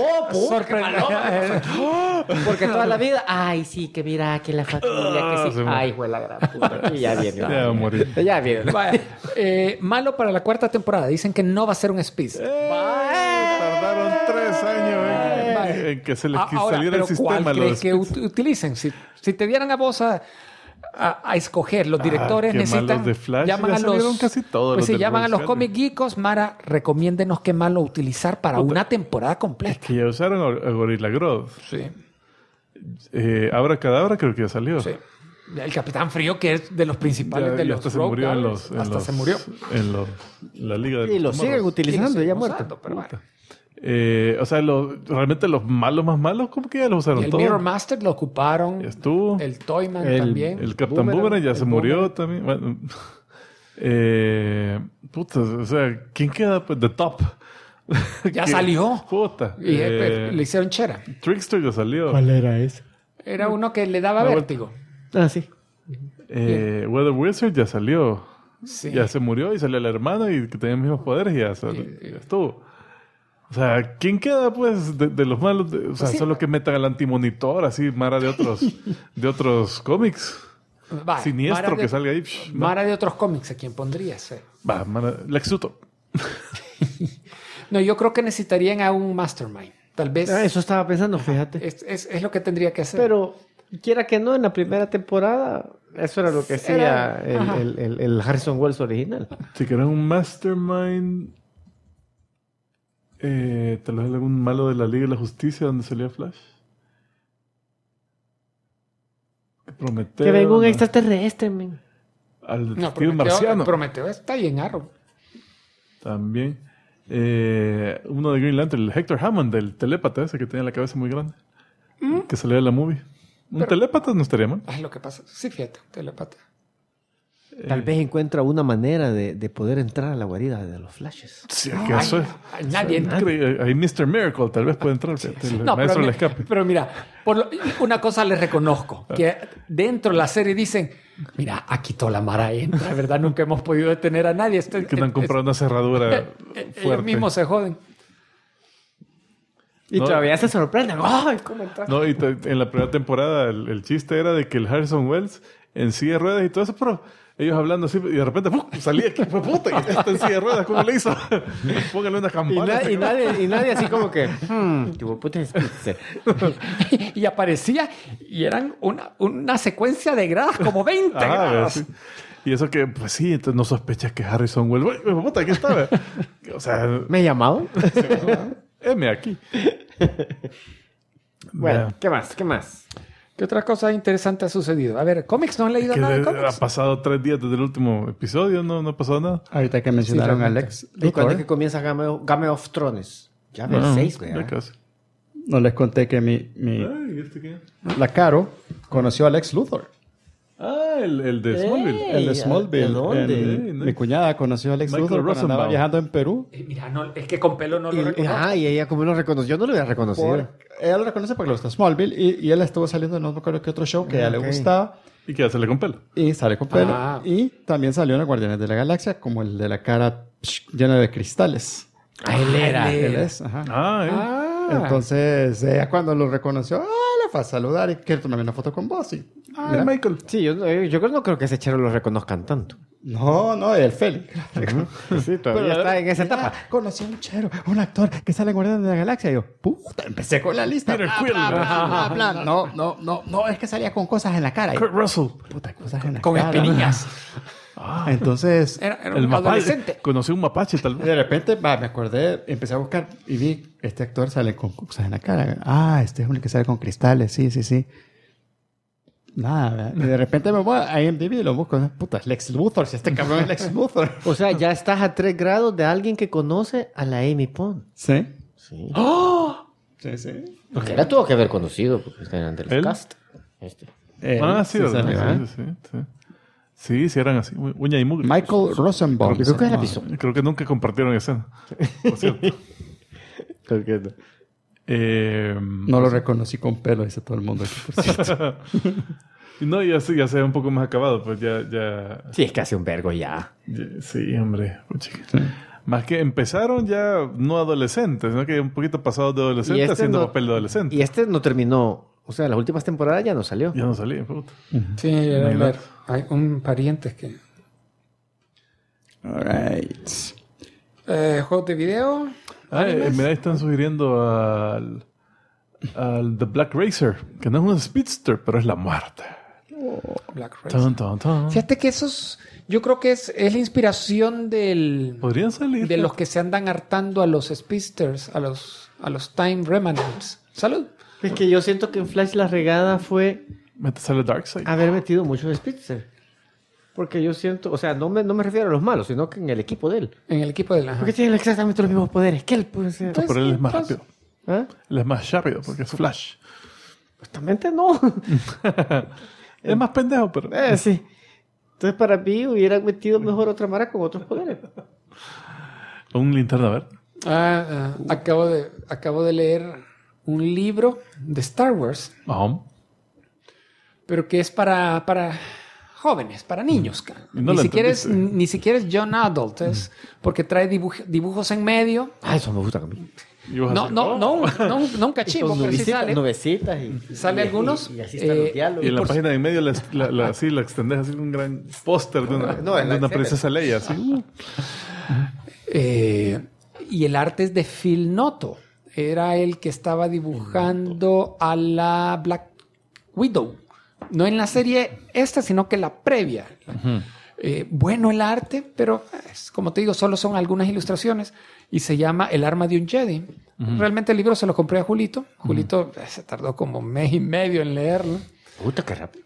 Porque toda la vida, ay, sí, que mira, que la familia, que sí. se me- Ay, fue la gran puta. Y ya viene. Ya va a morir. Ya viene. Vaya, malo para la cuarta temporada. Dicen que no va a ser un Speed. Tardaron 3 años en que se les Ahora, saliera pero el sistema. ¿cuál lo crees de que Speed. utilicen? Si te dieran a vos a escoger, los directores qué necesitan... malos de Flash, llaman ya a los, salieron casi todos pues los si del llaman a los Roll cómic geekos, Mara, recomiéndenos qué malo utilizar para una temporada completa. Que ya usaron a Gorilla Grodd. Sí, Abra Cadabra creo que ya salió. sí. El Capitán Frío, que es de los principales de Ya los hasta se Rogue murió en Galleries, los... hasta se murió. En la Liga de Y lo los siguen Tomorrows. utilizando, Y lo ya siguen muerto. usando, pero bueno. O sea, realmente los malos más malos, como que ya los usaron Y el todos. Mirror Master lo ocuparon. Ya estuvo. El Toyman El- también. El Capitán Boomerang ya se murió también. Bueno, puta, o sea, ¿quién queda? Pues The Top. Ya ¿Qué? salió. Puta. Y le hicieron chera. Trickster ya salió. era ese? Era uno que le daba vértigo. Ah, sí. Weather Wizard ya salió. Sí. Ya se murió y salió el hermano y que tenía los mismos poderes y ya estuvo. O sea, ¿quién queda pues de los malos? O sea, Sí. solo que metan al antimonitor, así, Mara de otros cómics. Va, Siniestro Mara de- que salga ahí. Mara de otros cómics, ¿a quién pondrías? Va, Lex Luthor. No, yo creo que necesitarían a un Mastermind. Tal vez Eso estaba pensando, fíjate. es lo que tendría que hacer. Pero, quiera que no, en la primera temporada, eso era lo que hacía Ajá. el Harrison Wells original. Si quieres un Mastermind, tal vez algún malo de la Liga de la Justicia donde salía Flash. Prometeo. Que venga un ¿no? extraterrestre, men. Al no, detective marciano. Prometeo está bien Arrow. También. Uno de Green Lantern, el Hector Hammond, el telépata ese que tenía la cabeza muy grande. Que salió de la movie. Un telépata no estaría mal. Ay, lo que pasa. Sí, fíjate, telepata. Tal vez encuentra una manera de poder entrar a la guarida de los flashes. Sí, que eso es. Ay, nadie. Ahí Mr. Miracle tal vez puede entrar. El No, maestro pero, del escape. pero mira, una cosa les reconozco, que dentro de la serie dicen, mira, aquí toda la Mara entra, ¿verdad? Nunca hemos podido detener a nadie. Que no han comprado una cerradura Ellos fuerte. mismos se joden. Y No. todavía se sorprenden. ¡Ay, cómo entraste! No, y en la primera temporada el chiste era de que el Harrison Wells en silla de ruedas y todo eso, pero ellos hablando así y de repente ¡pum! Salía aquí, fue puta, y está en silla de ruedas, ¿cómo le hizo? Póngale una campana. Y nadie así como que... tipo, puta, Y aparecía y eran una secuencia de gradas, como 20 Ajá, gradas. sí. Y eso que, pues sí, entonces no sospechas que Harrison Wells, ¡uy, puta, aquí estaba! O sea, ¿Me he llamado? M aquí. Bueno, Vea. ¿qué más? ¿Qué más? ¿Qué otras cosas interesantes ha sucedido? A ver, ¿cómics? ¿No han leído Que nada de ha cómics? pasado 3 días desde el último episodio, no ha pasado nada. Ahorita que mencionaron a realmente. Lex ¿Y cuándo es que Luthor, comienza Game of Thrones? Ya ves, 6, Ya ¿verdad? casi. no les conté que Ay, ¿este qué? la Caro conoció a Lex Luthor. Ah, el de Smallville. El de Smallville. ¿de dónde? Mi cuñada conoció a Lex Michael Luthor cuando andaba Rosenbaum. viajando en Perú. Mira, no, es que con pelo no lo reconozco. Y ella como lo reconoció, yo no lo hubiera reconocido. Ella lo reconoce porque le gusta Smallville y él estuvo saliendo en no me acuerdo qué otro show que a ella Ok. le gustaba ¿Y qué hacerle con pelo? y sale con pelo. Ah. Y también salió en los Guardianes de la Galaxia como el de la cara llena de cristales. Él era. Él es, ajá. Entonces ella cuando lo reconoció, le fue a saludar y quiere tomarme una foto con vos. Y, mira. Michael. Sí, yo no creo que ese chero lo reconozcan tanto. No, el Félix. Sí, todavía está en esa etapa. Conocí a un chero, un actor que sale en Guardianes de la Galaxia. Y yo, puta, empecé con la lista. Peter Bla, Quill. bla, bla, bla, bla. No, es que salía con cosas en la cara. Y, Kurt Russell. puta, cosas en la Con cara. espinillas. Entonces, Era El un mapache. adolescente. Conocí un mapache tal vez. de repente, me acordé, empecé a buscar y vi, este actor sale con cosas en la cara. Este es un que sale con cristales, sí. Nada, y de repente me voy a IMDb y lo busco. Puta, es Lex Luthor, si este cabrón es Lex Luthor. O sea, ya estás a 3 grados de alguien que conoce a la Amy Pond. Sí. Sí. Sí. Porque la tuvo que haber conocido, porque está en el ¿Él? cast. Sí, ¿verdad? salió, ¿eh? Sí, eran así. Uña y mugre. Michael Rosenbaum. Creo que es la pisó. Creo que nunca compartieron escena. Por cierto. Creo que no. No lo reconocí con pelo, dice todo el mundo aquí, por cierto. Y no, ya se ve un poco más acabado. Pues ya Sí, es que hace un vergo ya. sí, hombre. Puchica. Más que empezaron ya no adolescentes, sino que un poquito pasados de adolescente haciendo papel de adolescente. Y este no terminó. O sea, las últimas temporadas ya no salió. Ya no salía, puta. Sí, a ver, hay un pariente que... All right. ¿Juegos de video? Mira, ahí están sugiriendo al The Black Racer, que no es un speedster, pero es la muerte. Black Racer. Tan, tan, tan. Fíjate que esos... Yo creo que es la inspiración Podrían salir. de los que se andan hartando a los speedsters, a los Time Remnants. ¡Salud! Es que yo siento que en Flash la regada fue Sale Darkseid. haber metido muchos Spitzer. Porque yo siento, o sea, no me refiero a los malos, sino que en el equipo de él. En el equipo de la... Porque tienen exactamente los mismos poderes que él puede ser. Pero él es más Entonces- rápido. ¿Ah? Él es más rápido porque es Flash. Justamente no. Es más pendejo, pero... Sí. Entonces, para mí, hubieran metido mejor otra mara con otros poderes. Un linterna verde. Acabo de leer un libro de Star Wars, Ajá. pero que es para jóvenes, para niños. Y no ni, lo siquiera es, entendiste. ni siquiera es Young Adult, es porque trae dibujos en medio. Ah, eso me gusta a mí. Y vas No, así, no, oh. no un cachimbo, pero sí sale. Nubecitas y... Sale algunos, Y así están los diálogos. Y en la por- página de en medio así la extendés así un gran póster de una, No, en la de una extiendes. princesa Leia. Así. Y el arte es de Phil Noto. Era el que estaba dibujando a la Black Widow. No en la serie esta, sino que la previa. Bueno el arte, pero como te digo, solo son algunas ilustraciones. Y se llama El arma de un Jedi. Realmente el libro se lo compré a Julito. Julito se tardó como un mes y medio en leerlo. Puta, qué rápido.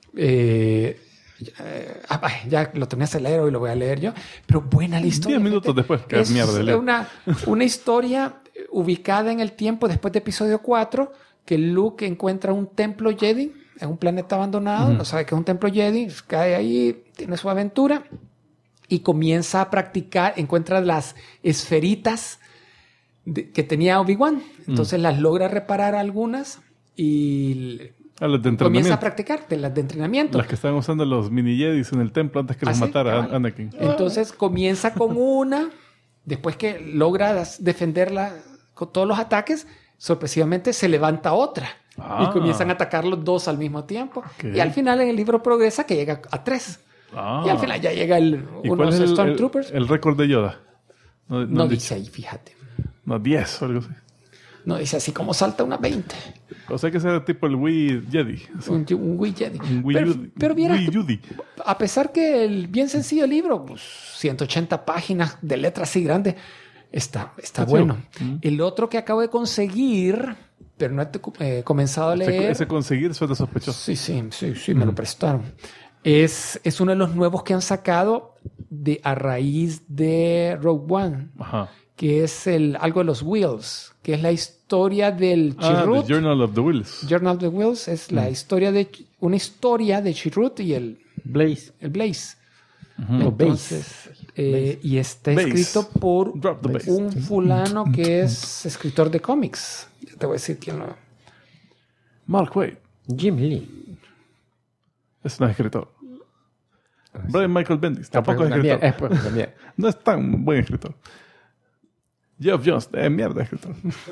Ya lo tenía que leer, hoy lo voy a leer yo. Pero buena la historia. 10 minutos fíjate. después, que es mierda de leer. Una historia ubicada en el tiempo después de episodio 4, que Luke encuentra un templo Jedi en un planeta abandonado, no sabe que es un templo Jedi, cae ahí, tiene su aventura y comienza a practicar, encuentra las esferitas que tenía Obi-Wan. Entonces las logra reparar algunas y A las de comienza a entrenamiento. practicar de las de entrenamiento. Las que estaban usando los mini Jedis en el templo antes que los sí, matara cabal. Anakin. Entonces comienza con una, después que logra defenderla con todos los ataques, sorpresivamente se levanta otra. Y comienzan a atacar los dos al mismo tiempo. Ok. Y al final en el libro progresa que llega a 3. Y al final ya llega ¿Y uno de cuál los es Stormtroopers. el récord de Yoda? No No han dice dicho. ahí, fíjate. No, 10 o algo así. No dice así como salta una 20. O sea que ese era tipo el Wii Jedi. Así. Un Wii Jedi. Un Wii Pero, Yudi. pero vieras, Wii Yudi. a pesar que el bien sencillo libro, pues, 180 páginas de letras así grandes, Está bueno. El otro que acabo de conseguir, pero no he comenzado a leer. Ese conseguir suena sospechoso. Sí, me lo prestaron. Es uno de los nuevos que han sacado a raíz de Rogue One. Ajá. Que es algo de los Wheels, que es la historia del Chirrut. The Journal of the Wheels. Journal of the Wheels es la historia una historia de Chirrut y el Blaze. Entonces, y está escrito por un fulano que es escritor de cómics. Ya te voy a decir quién lo... Mark Waid. Jim Lee. Es un escritor. Brian Michael Bendis. Tampoco es escritor. También. No es tan buen escritor. Geoff Jones. Mierda escritor.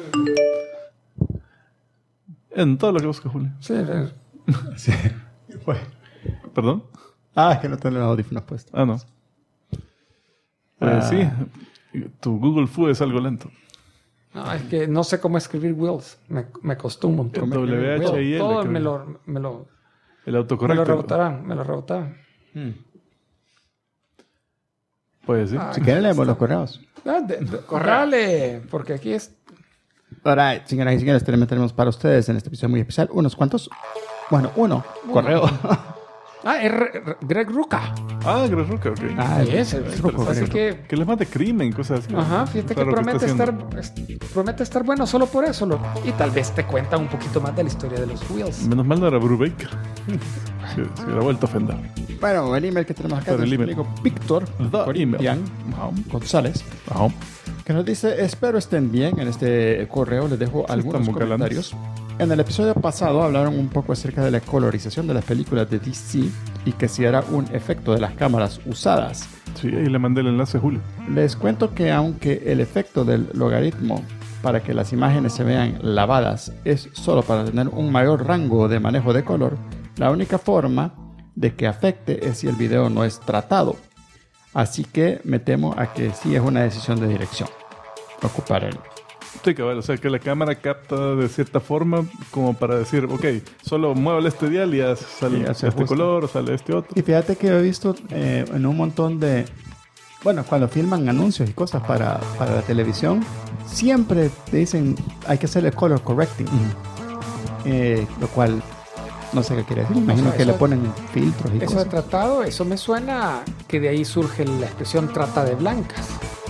En todo lo que busca, Julio. Sí. Bueno. ¿Perdón? Es que no tengo los audífonos puestos. No. Sí. Tu Google Fu es algo lento. No, es que no sé cómo escribir Wheels. Me costó un montón. WHIL. Todo me lo rebotaban. Pues sí. Si quieren leemos los correos. Dale, porque aquí es... Alright, señoras y señores, tenemos para ustedes en este episodio muy especial unos cuantos... Bueno, uno. Correo. Greg Rucka. Greg Rucka, ok. Es Rucka. Así que les mate crimen, cosas así. Ajá, fíjate que promete estar bueno solo por eso. Y tal vez te cuenta un poquito más de la historia de los Wheels. Menos mal no era Brubaker. Se hubiera vuelto a ofender. Bueno, el email que tenemos acá es el amigo Víctor González, que nos dice: espero estén bien. En este correo les dejo algunos comentarios. En el episodio pasado hablaron un poco acerca de la colorización de las películas de DC y que si era un efecto de las cámaras usadas. Sí, ahí le mandé el enlace a Julio. Les cuento que aunque el efecto del logaritmo para que las imágenes se vean lavadas es solo para tener un mayor rango de manejo de color, la única forma de que afecte es si el video no es tratado. Así que me temo a que sí es una decisión de dirección ocupar el... Sí, cabal, o sea que la cámara capta de cierta forma como para decir, ok, solo muévele este dial y ya sale este color o sale este otro. Y fíjate que he visto en un montón de... Bueno, cuando filman anuncios y cosas para la televisión, siempre te dicen hay que hacer el color correcting. Lo cual no sé qué quiere decir. Imagino que le ponen filtros y eso cosas. Eso de tratado, eso me suena que de ahí surge la expresión trata de blancas.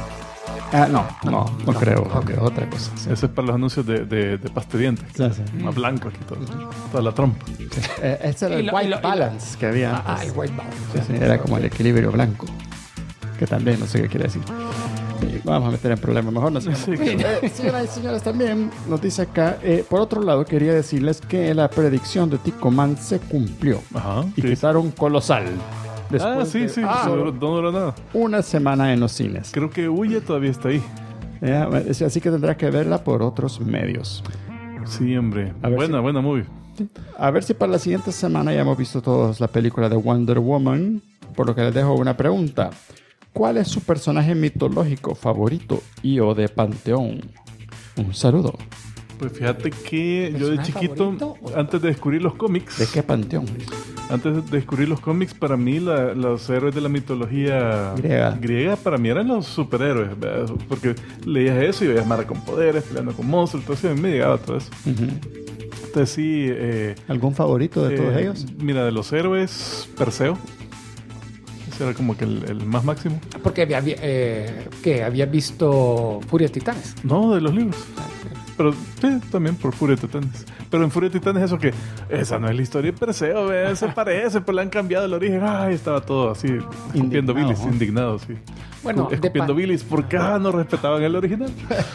No creo. Okay, otra cosa. Sí. Eso es para los anuncios de pastedientes. Sí. Más blanco aquí todo. Toda la trompa. Sí. Ese era el white balance que había. El white balance. Sí, era como el equilibrio blanco. Que también no sé qué quiere decir. Vamos a meter en problemas. Mejor no sé. Señoras y señores, también nos dice acá. Por otro lado, quería decirles que la predicción de Tico Man se cumplió. Ajá. Y quitaron Colosal. Después no duró nada. Una semana en los cines. Creo que Huye todavía está ahí. Así que tendrás que verla por otros medios. Sí, hombre. Buena movie. A ver si para la siguiente semana ya hemos visto todos la película de Wonder Woman. Por lo que les dejo una pregunta. ¿Cuál es su personaje mitológico favorito y o de panteón? Un saludo. Pues fíjate que yo de chiquito, antes de descubrir los cómics... ¿De qué panteón? Antes de descubrir los cómics, para mí los héroes de la mitología griega para mí eran los superhéroes, ¿verdad? Porque leías eso y veías Mara con poderes, peleando con monstruos, entonces a mí me llegaba todo eso. Entonces sí... ¿Algún favorito de todos ellos? Mira, de los héroes, Perseo. Ese era como que el más máximo. Porque había visto Furia de Titanes. No, de los libros. Pero sí, también por Furia de Titanes. Pero en Furia de Titanes eso que... Esa no es la historia de Perseo, ¿ve? Se parece, pero le han cambiado el origen. Ay, estaba todo así, escupiendo bilis, indignado, sí. Bueno, escupiendo bilis, ¿por qué no respetaban el original?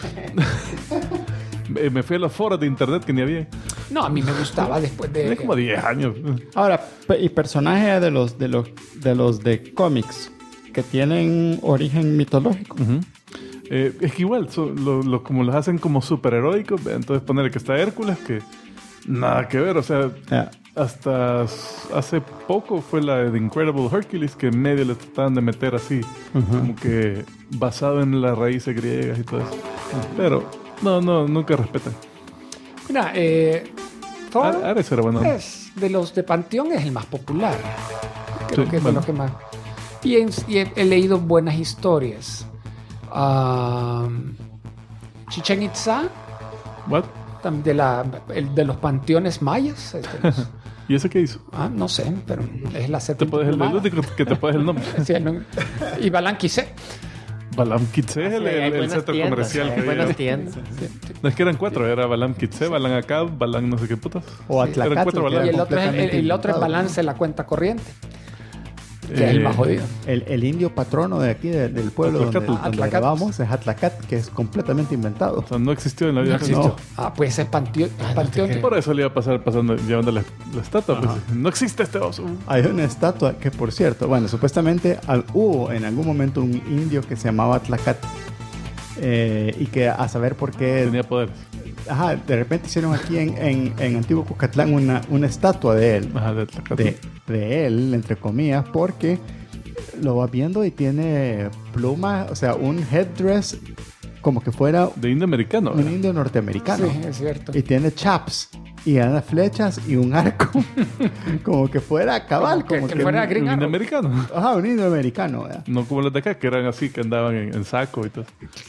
Me fui a los foros de internet que ni había. No, a mí me gustaba después de... Tenía como 10 años. Ahora, y personajes de los de cómics que tienen origen mitológico. Es que igual, como los hacen como superheroicos, entonces ponerle que está Hércules, que nada que ver, o sea, hasta hace poco fue la de The Incredible Hercules, que en medio le trataban de meter así, como que basado en las raíces griegas y todo eso. Pero nunca respetan. Mira, Thor Ares era bueno. De los de Panteón es el más popular. Creo que es de los que más... Y he leído buenas historias. Chichén Itzá, ¿What? de los panteones mayas. ¿Y ese qué hizo? No sé, pero es la ¿Te serpiente puedes el plumada. único que te puedes el nombre? Sí, y Balán Quisé. Balam Kitse es el centro comercial que buenas había. tiendas. No, es que eran 4. Era Balam Kitse, Balam Acab, Balam no sé qué putas. O Eran Atlacatl, 4 que Balam. Y era el otro es completamente el otro es inventado. balance de la cuenta corriente. Que es el más jodido. El indio patrono de aquí, del pueblo donde Atlacatl. grabamos, es Atlacatl, que es completamente inventado. O sea, no existió en la vida. No existió. No. Pues es panteón. Por eso le iba a pasando llevando la estatua. Pues, no existe este oso. Hay una estatua que, por cierto, bueno, supuestamente hubo en algún momento un indio que se llamaba Atlacatl. Y que a saber por qué... Tenía poderes. Ajá, de repente hicieron aquí en Antiguo Cucatlán una estatua de él. Ajá, de Atlacatl. De él, entre comillas, porque lo vas viendo y tiene plumas, o sea, un headdress como que fuera De indio americano. un indio norteamericano. Sí, es cierto. Y tiene chaps y unas flechas y un arco, como que fuera cabal, Como como que fuera Un Green indio Arrow. americano. Ajá, un indio americano. ¿verdad? No como los de acá, que eran así, que andaban en saco y todo.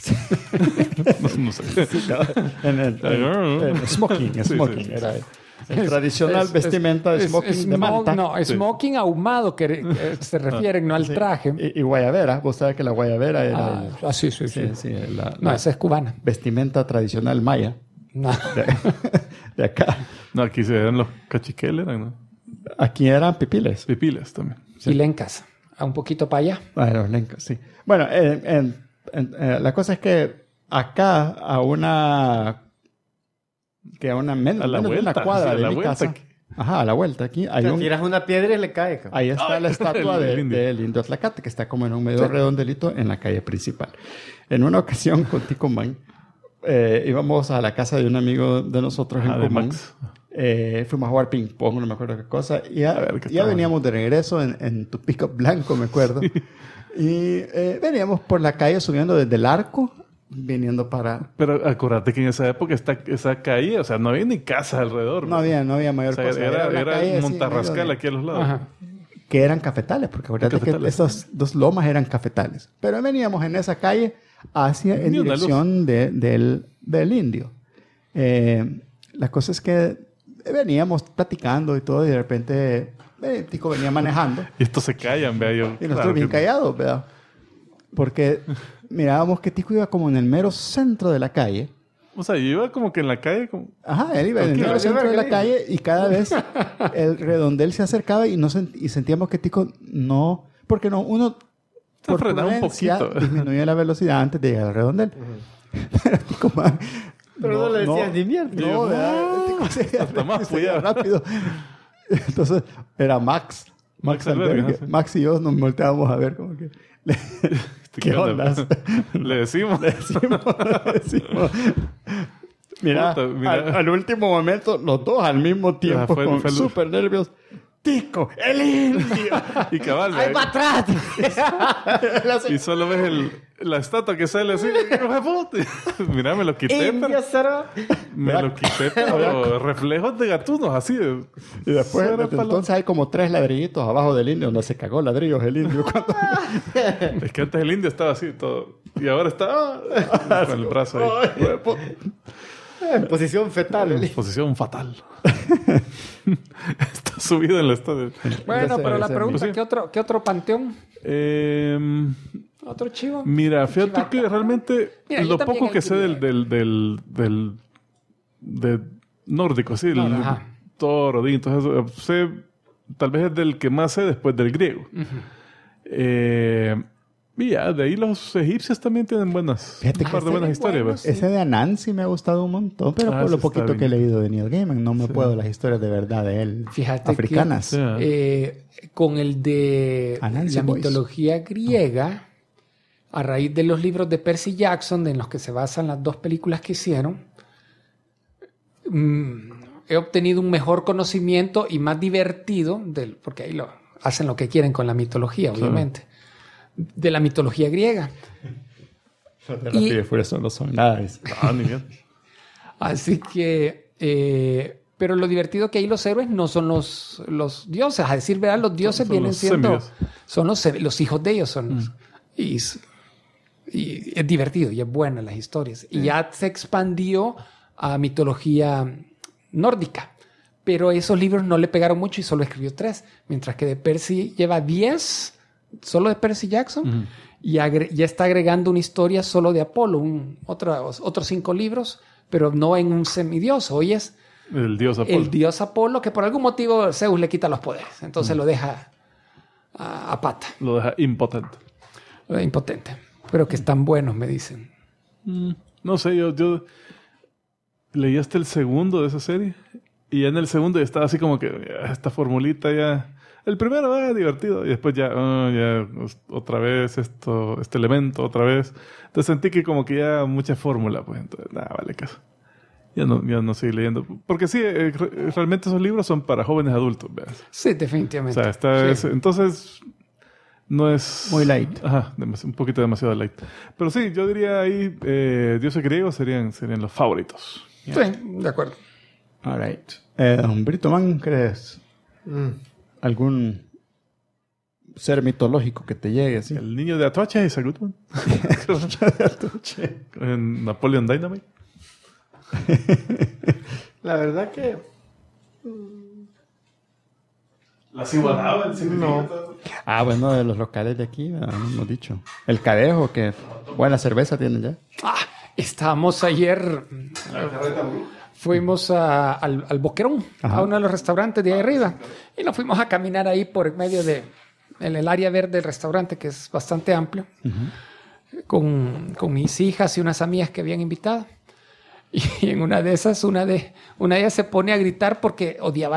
no sé. En smoking, Sí, smoking. sí. Era el tradicional vestimenta de smoking de manta. No, smoking ahumado que se refieren, no al traje. Y guayabera, vos sabés que la guayabera era Sí. No, esa es cubana. vestimenta tradicional maya No. de acá. No, aquí se eran los cachiqueles, eran, ¿no? Aquí eran pipiles. Pipiles también. Y lencas. A un poquito para allá. Bueno, lencas, sí. Bueno, la cosa es que acá a una menos, A la menos de una vuelta, cuadra sí, a de la mi vuelta casa. aquí. Ajá, a la vuelta aquí hay Te un... tiras una piedra y le cae. cabrón. Ahí está la estatua el indio. del indio Atlacatl, que está como en un medio redondelito en la calle principal. En una ocasión con Ticomán, íbamos a la casa de un amigo de nosotros en Ah, de común. Max. Fuimos a jugar ping pong, no me acuerdo qué cosa. Y ya, ver, ¿qué ya estaba? veníamos de regreso en tu pickup blanco, me acuerdo. Y veníamos por la calle subiendo desde el arco, viniendo para... Pero acuérdate que en esa época esa calle, o sea, no había ni casas alrededor. No había mayor O sea, cosa. era una calle un así en montarrascal medio de- aquí a los lados. Ajá. que eran cafetales, porque acuérdate que Cafetales. esas dos lomas eran cafetales. Pero veníamos en esa calle hacia en Ni una dirección del indio. La cosa es que veníamos platicando y todo, y de repente Tico venía manejando. Y estos se callan, vea yo. Y nosotros claro bien que- callados, ¿verdad? Porque mirábamos que Tico iba como en el mero centro de la calle. O sea, yo iba como que en la calle, como... Ajá, él iba en el Tranquilo, mero centro de la verga, calle y cada vez el redondel se acercaba y, y sentíamos que Tico no... Porque no, uno Se frenaba un prudencia poquito. disminuía la velocidad antes de llegar al redondel. Pero Tico, man, Pero no le decías ni mierda. No, ¿verdad? Tico seguía hasta más seguía puya. rápido. Entonces, era Max. Max Albergue, Albergue. ¿no? Sí. Max y yo nos volteábamos a ver como que... ¿Qué ondas? Le decimos. Le decimos. Mira, Puta, mira. Al último momento, los dos al mismo tiempo, fue con el- súper nervios. ¡Tico! ¡El indio! Y cabal, ¡Ay, vea, para atrás! y solo ves la estatua que sale así. ¡Hijo de puta! Mira, me lo quité, Indio pero... cero. Me lo quité, pero reflejos de gatunos, así. Y después, Era desde palo- entonces hay como 3 ladrillitos abajo del indio, donde se cagó ladrillos el indio. Cuando... Es que antes el indio estaba así, todo. Y ahora está con el brazo ahí. Ay, hijo de puta. En posición fetal. En posición fatal. Está subido en la estatua. Bueno, Ese- pero la ese- pregunta, pues sí. ¿qué otro panteón? ¿Otro chivo? Mira, fíjate Chivaca. que realmente Mira, yo lo también poco que sé elegiría. del nórdico, sí, el Ajá. Thor, Odín, todo eso, sé, tal vez es del que más sé después del griego. Y ya, de ahí los egipcios también tienen buenas, Fíjate un que par de ese buenas es historias. bueno, ¿ves? sí. Ese de Anansi me ha gustado un montón, pero Ah, por lo ese está poquito que he bien. leído de Neil Gaiman, no me puedo las historias de verdad de él. Fíjate africanas. que con el de Anansi la Boys. mitología griega, a raíz de los libros de Percy Jackson, en los que se basan las dos películas que hicieron, he obtenido un mejor conocimiento y más divertido, porque ahí hacen lo que quieren con la mitología, obviamente, de la mitología griega. Los de Rápido y Furioso no son nada. Ah, ni bien. Así que, pero lo divertido que ahí los héroes no son los dioses. A decir verdad, los dioses Son vienen los siendo, semidioses. son los hijos de ellos. Son los- y Y es divertido y es buena las historias. Y ya se expandió a mitología nórdica. Pero esos libros no le pegaron mucho y solo escribió 3. Mientras que de Percy lleva 10, solo de Percy Jackson. Y ya está agregando una historia solo de Apolo. Otros 5 libros, pero no en un semidios. Hoy es el dios Apolo, que por algún motivo Zeus le quita los poderes. Entonces lo deja a pata. Lo deja impotente. Lo deja impotente. Pero que están buenos, me dicen. No sé, yo leí hasta el segundo de esa serie. Y ya en el segundo ya estaba así como que esta formulita ya... El primero divertido. Y después ya otra vez este elemento, otra vez. Entonces sentí que como que ya mucha fórmula. Pues entonces, vale caso. Ya no seguí leyendo. Porque sí, realmente esos libros son para jóvenes adultos. ¿Ves? Sí, definitivamente. O sea, entonces no es... Muy light. Ajá, un poquito demasiado light. Pero sí, yo diría ahí dioses griegos serían los favoritos. Sí, de acuerdo. All right. Brito Man, ¿crees algún ser mitológico que te llegue así? El niño de Atocha y Sagutman. En Napoleon Dynamite. La verdad que... La Ciguanaba, el No. Bueno, de los locales de aquí, hemos dicho. El Cadejo, que buena cerveza tienen ya. Estábamos ayer... Fuimos al Boquerón, a uno de los restaurantes de ahí arriba. Y nos fuimos a caminar ahí por medio en el área verde del restaurante, que es bastante amplio, con mis hijas y unas amigas que habían invitado. Y en una de esas, una de ellas se pone a gritar porque odiaba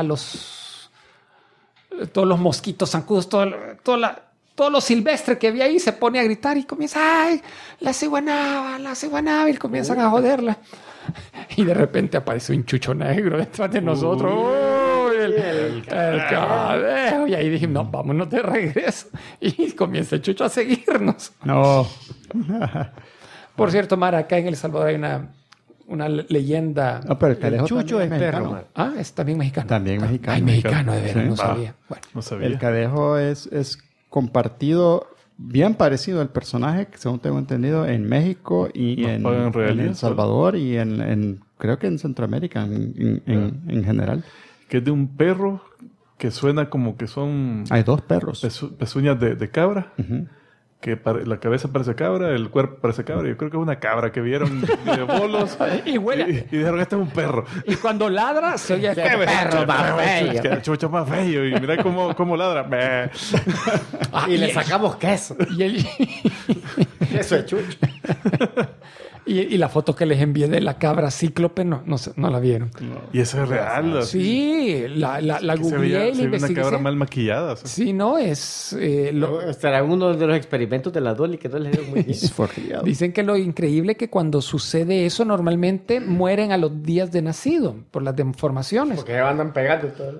todos los mosquitos zancudos, todo lo silvestre que había ahí. Se pone a gritar y comienza, ¡ay, la ciguanaba! Y comienzan a joderla. Y de repente aparece un chucho negro detrás de nosotros. ¡Uy! El cadejo. Y ahí dijimos, no, vámonos de regreso. Y comienza el chucho a seguirnos. No. Por cierto, Mara, acá en El Salvador hay una leyenda. No, pero el Cadejo chucho es perro, mexicano. man. Es también mexicano. También mexicano. Ay, mexicano, de veras, Sí. no sabía. Bueno, No sabía. El Cadejo es compartido, bien parecido al personaje, según tengo entendido, en México y en El Salvador y creo que en Centroamérica en general. Que es de un perro que suena como que son Hay 2 perros. pezuñas de cabra. Que la cabeza parece cabra, el cuerpo parece cabra. Yo creo que es una cabra que vieron de bolos y huele. y dijeron, este es un perro. Y cuando ladra, se oye perro más Es que bello! el chucho más feo. Y mira cómo ladra. Meh. Y le sacamos queso. Queso de chucho. Y la foto que les envié de la cabra cíclope, no la vieron. Y eso es real. Sí, la googleé y la se ve una investigué. cabra mal maquillada. O sea. Sí, no, es... Será uno de los experimentos de la Dolly que no les dio muy bien. Dicen que lo increíble es que cuando sucede eso, normalmente mueren a los días de nacido por las deformaciones. Porque ya andan pegando todo.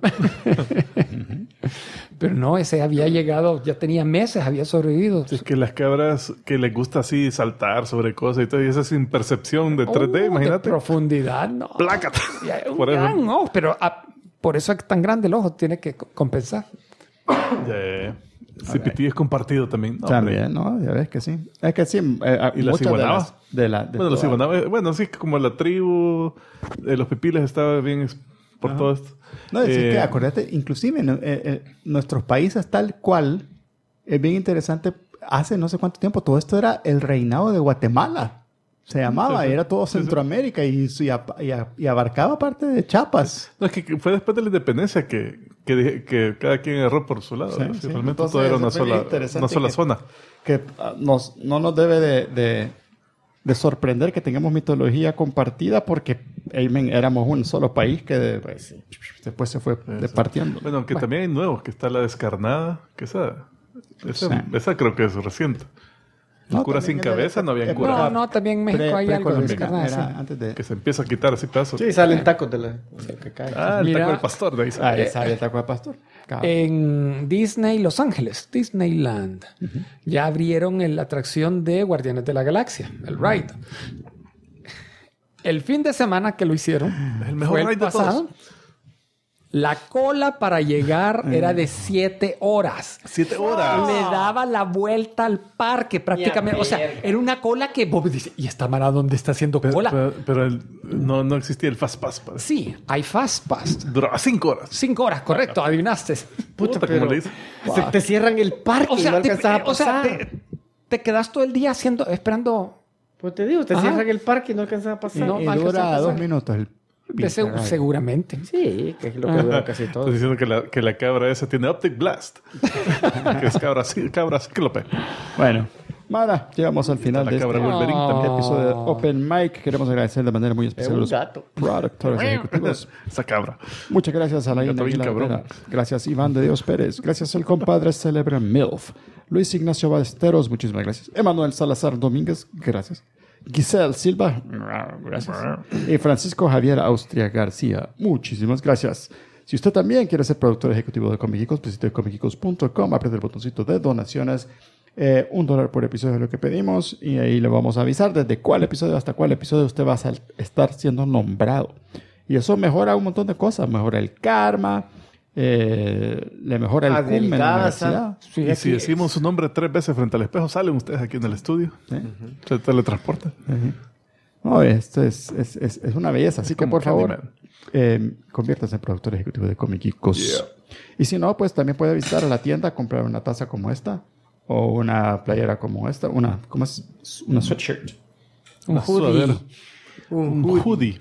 Pero no, ese había llegado, ya tenía meses, había sobrevivido. Es que las cabras que les gusta así saltar sobre cosas y todo, y esa sin percepción de 3D, De imagínate. profundidad, no. Plácata. Y hay un Por eso. gran ojo, pero por eso es tan grande el ojo, tiene que compensar. Ya. CPT es compartido también. No, También, ¿no? Ya ves que sí. Es que sí. ¿Y la ciguanaba? Bueno, la ciguanaba, bueno, sí, como la tribu de los pipiles estaba bien por todo esto. No, es que acuérdate, inclusive nuestros países tal cual, es bien interesante, hace no sé cuánto tiempo, todo esto era el reinado de Guatemala. Se llamaba, Sí. era todo Centroamérica y abarcaba parte de Chiapas. No, es que fue después de la independencia que cada quien agarró por su lado. Sí, ¿no? sí. Realmente Entonces, todo era una eso fue bien sola interesante zona. Que no nos debe de sorprender que tengamos mitología compartida porque éramos un solo país que después se fue departiendo. Bueno, aunque también hay nuevos, que está la descarnada, que esa creo que es reciente. El No, cura también sin es de- cabeza no habían cura. No, también en México hay algo de descarnada. Era Sí. antes de... Que se empieza a quitar así pedazos. Sí, salen tacos de lo que cae. El Mira. taco del pastor, de ahí sale. Ahí sale el taco de pastor. En Disney Los Ángeles, Disneyland, ya abrieron la atracción de Guardianes de la Galaxia, el ride. El fin de semana que lo hicieron, El mejor fue el ride de pasado. La cola para llegar era de 7 horas. 7 horas. Le daba la vuelta al parque prácticamente. O sea, era una cola que Bob dice, ¿y esta mara dónde está haciendo cola? Pero no existía el Fast Pass. Sí, hay Fast Pass. Duraba 5 horas. 5 horas, correcto, adivinaste. Puta, ¿cómo le dice? Te cierran el parque O sea, y no alcanzas a pasar. te quedas todo el día esperando. Pues te digo, te cierran el parque y no alcanzas a pasar. No, y alcanzas a dura pasar. 2 minutos el Seguramente. Sí, que es lo que dura casi todo. Estás diciendo que la cabra esa tiene Optic Blast. Que es cabra cíclope. Bueno, Mara, llegamos al final La de cabra este Wolverine también. episodio de Open Mic. Queremos agradecer de manera muy especial a un los gato. productores ejecutivos. Esa cabra. Muchas gracias a la Gato bien Aguilar cabrón. Vera. Gracias Iván de Dios Pérez. Gracias al compadre Celebra MILF. Luis Ignacio Ballesteros, muchísimas gracias. Emanuel Salazar Domínguez, gracias. Giselle Silva, gracias. Y Francisco Javier Austria García, muchísimas gracias. Si usted también quiere ser productor ejecutivo de Comicicos, visite comicicos.com, apriete el botoncito de donaciones. $1 por episodio es lo que pedimos y ahí le vamos a avisar desde cuál episodio hasta cuál episodio usted va a estar siendo nombrado. Y eso mejora un montón de cosas. Mejora el karma, le mejora el CUM en la universidad. Sí, Y si decimos su nombre 3 veces frente al espejo, salen ustedes aquí en el estudio. ¿Sí? Se teletransportan. No, esto es una belleza. Así que, como por favor, Candyman. conviértase en productor ejecutivo de Comicicos. Yeah. Y si no, pues también puede visitar a la tienda a comprar una taza como esta o una playera como esta. ¿Cómo es? Una sweatshirt. Un Una hoodie. sudadera. Un hoodie.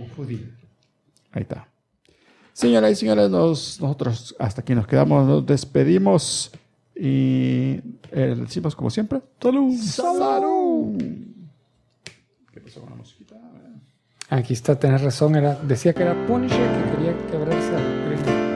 Ahí está. Señoras y señores, nosotros hasta aquí nos quedamos. Nos despedimos y decimos como siempre. ¡Salud! ¡Salud! ¿Qué pasó con la musiquita? Aquí está, tenés razón. Decía que era Punisher que quería quebrarse al ritmo.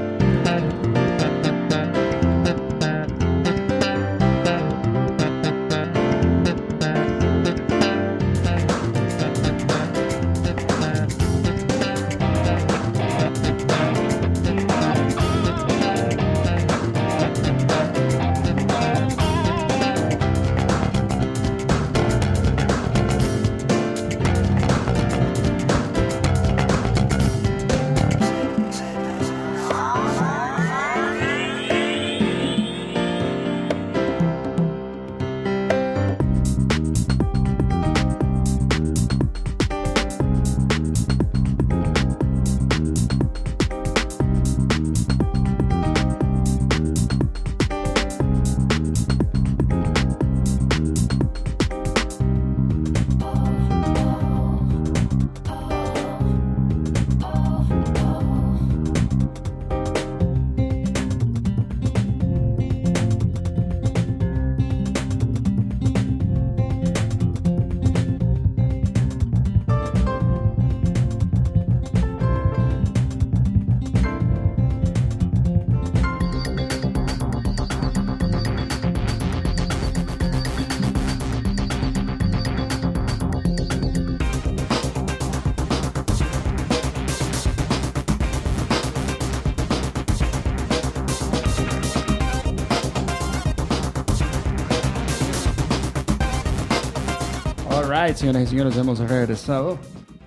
Alright, señoras y señores, hemos regresado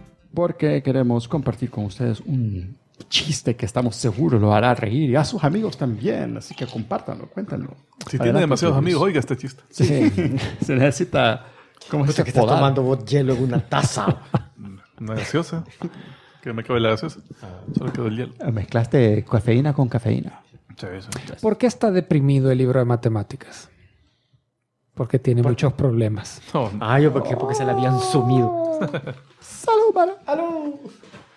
porque queremos compartir con ustedes un chiste que estamos seguros lo hará reír y a sus amigos también, así que compártanlo, cuéntanlo. Si tiene demasiados amigos, oiga este chiste. Sí, se necesita... ¿Cómo se Que estás podar? tomando vos hielo en una taza. Una gaseosa. Que me cabe la gaseosa. Solo quedó el hielo. Mezclaste cafeína con cafeína. Sí, eso. ¿Por qué está deprimido el libro de matemáticas? Porque tiene muchos problemas. No, Yo porque se la habían sumido. Salud, Mara. ¡Aló!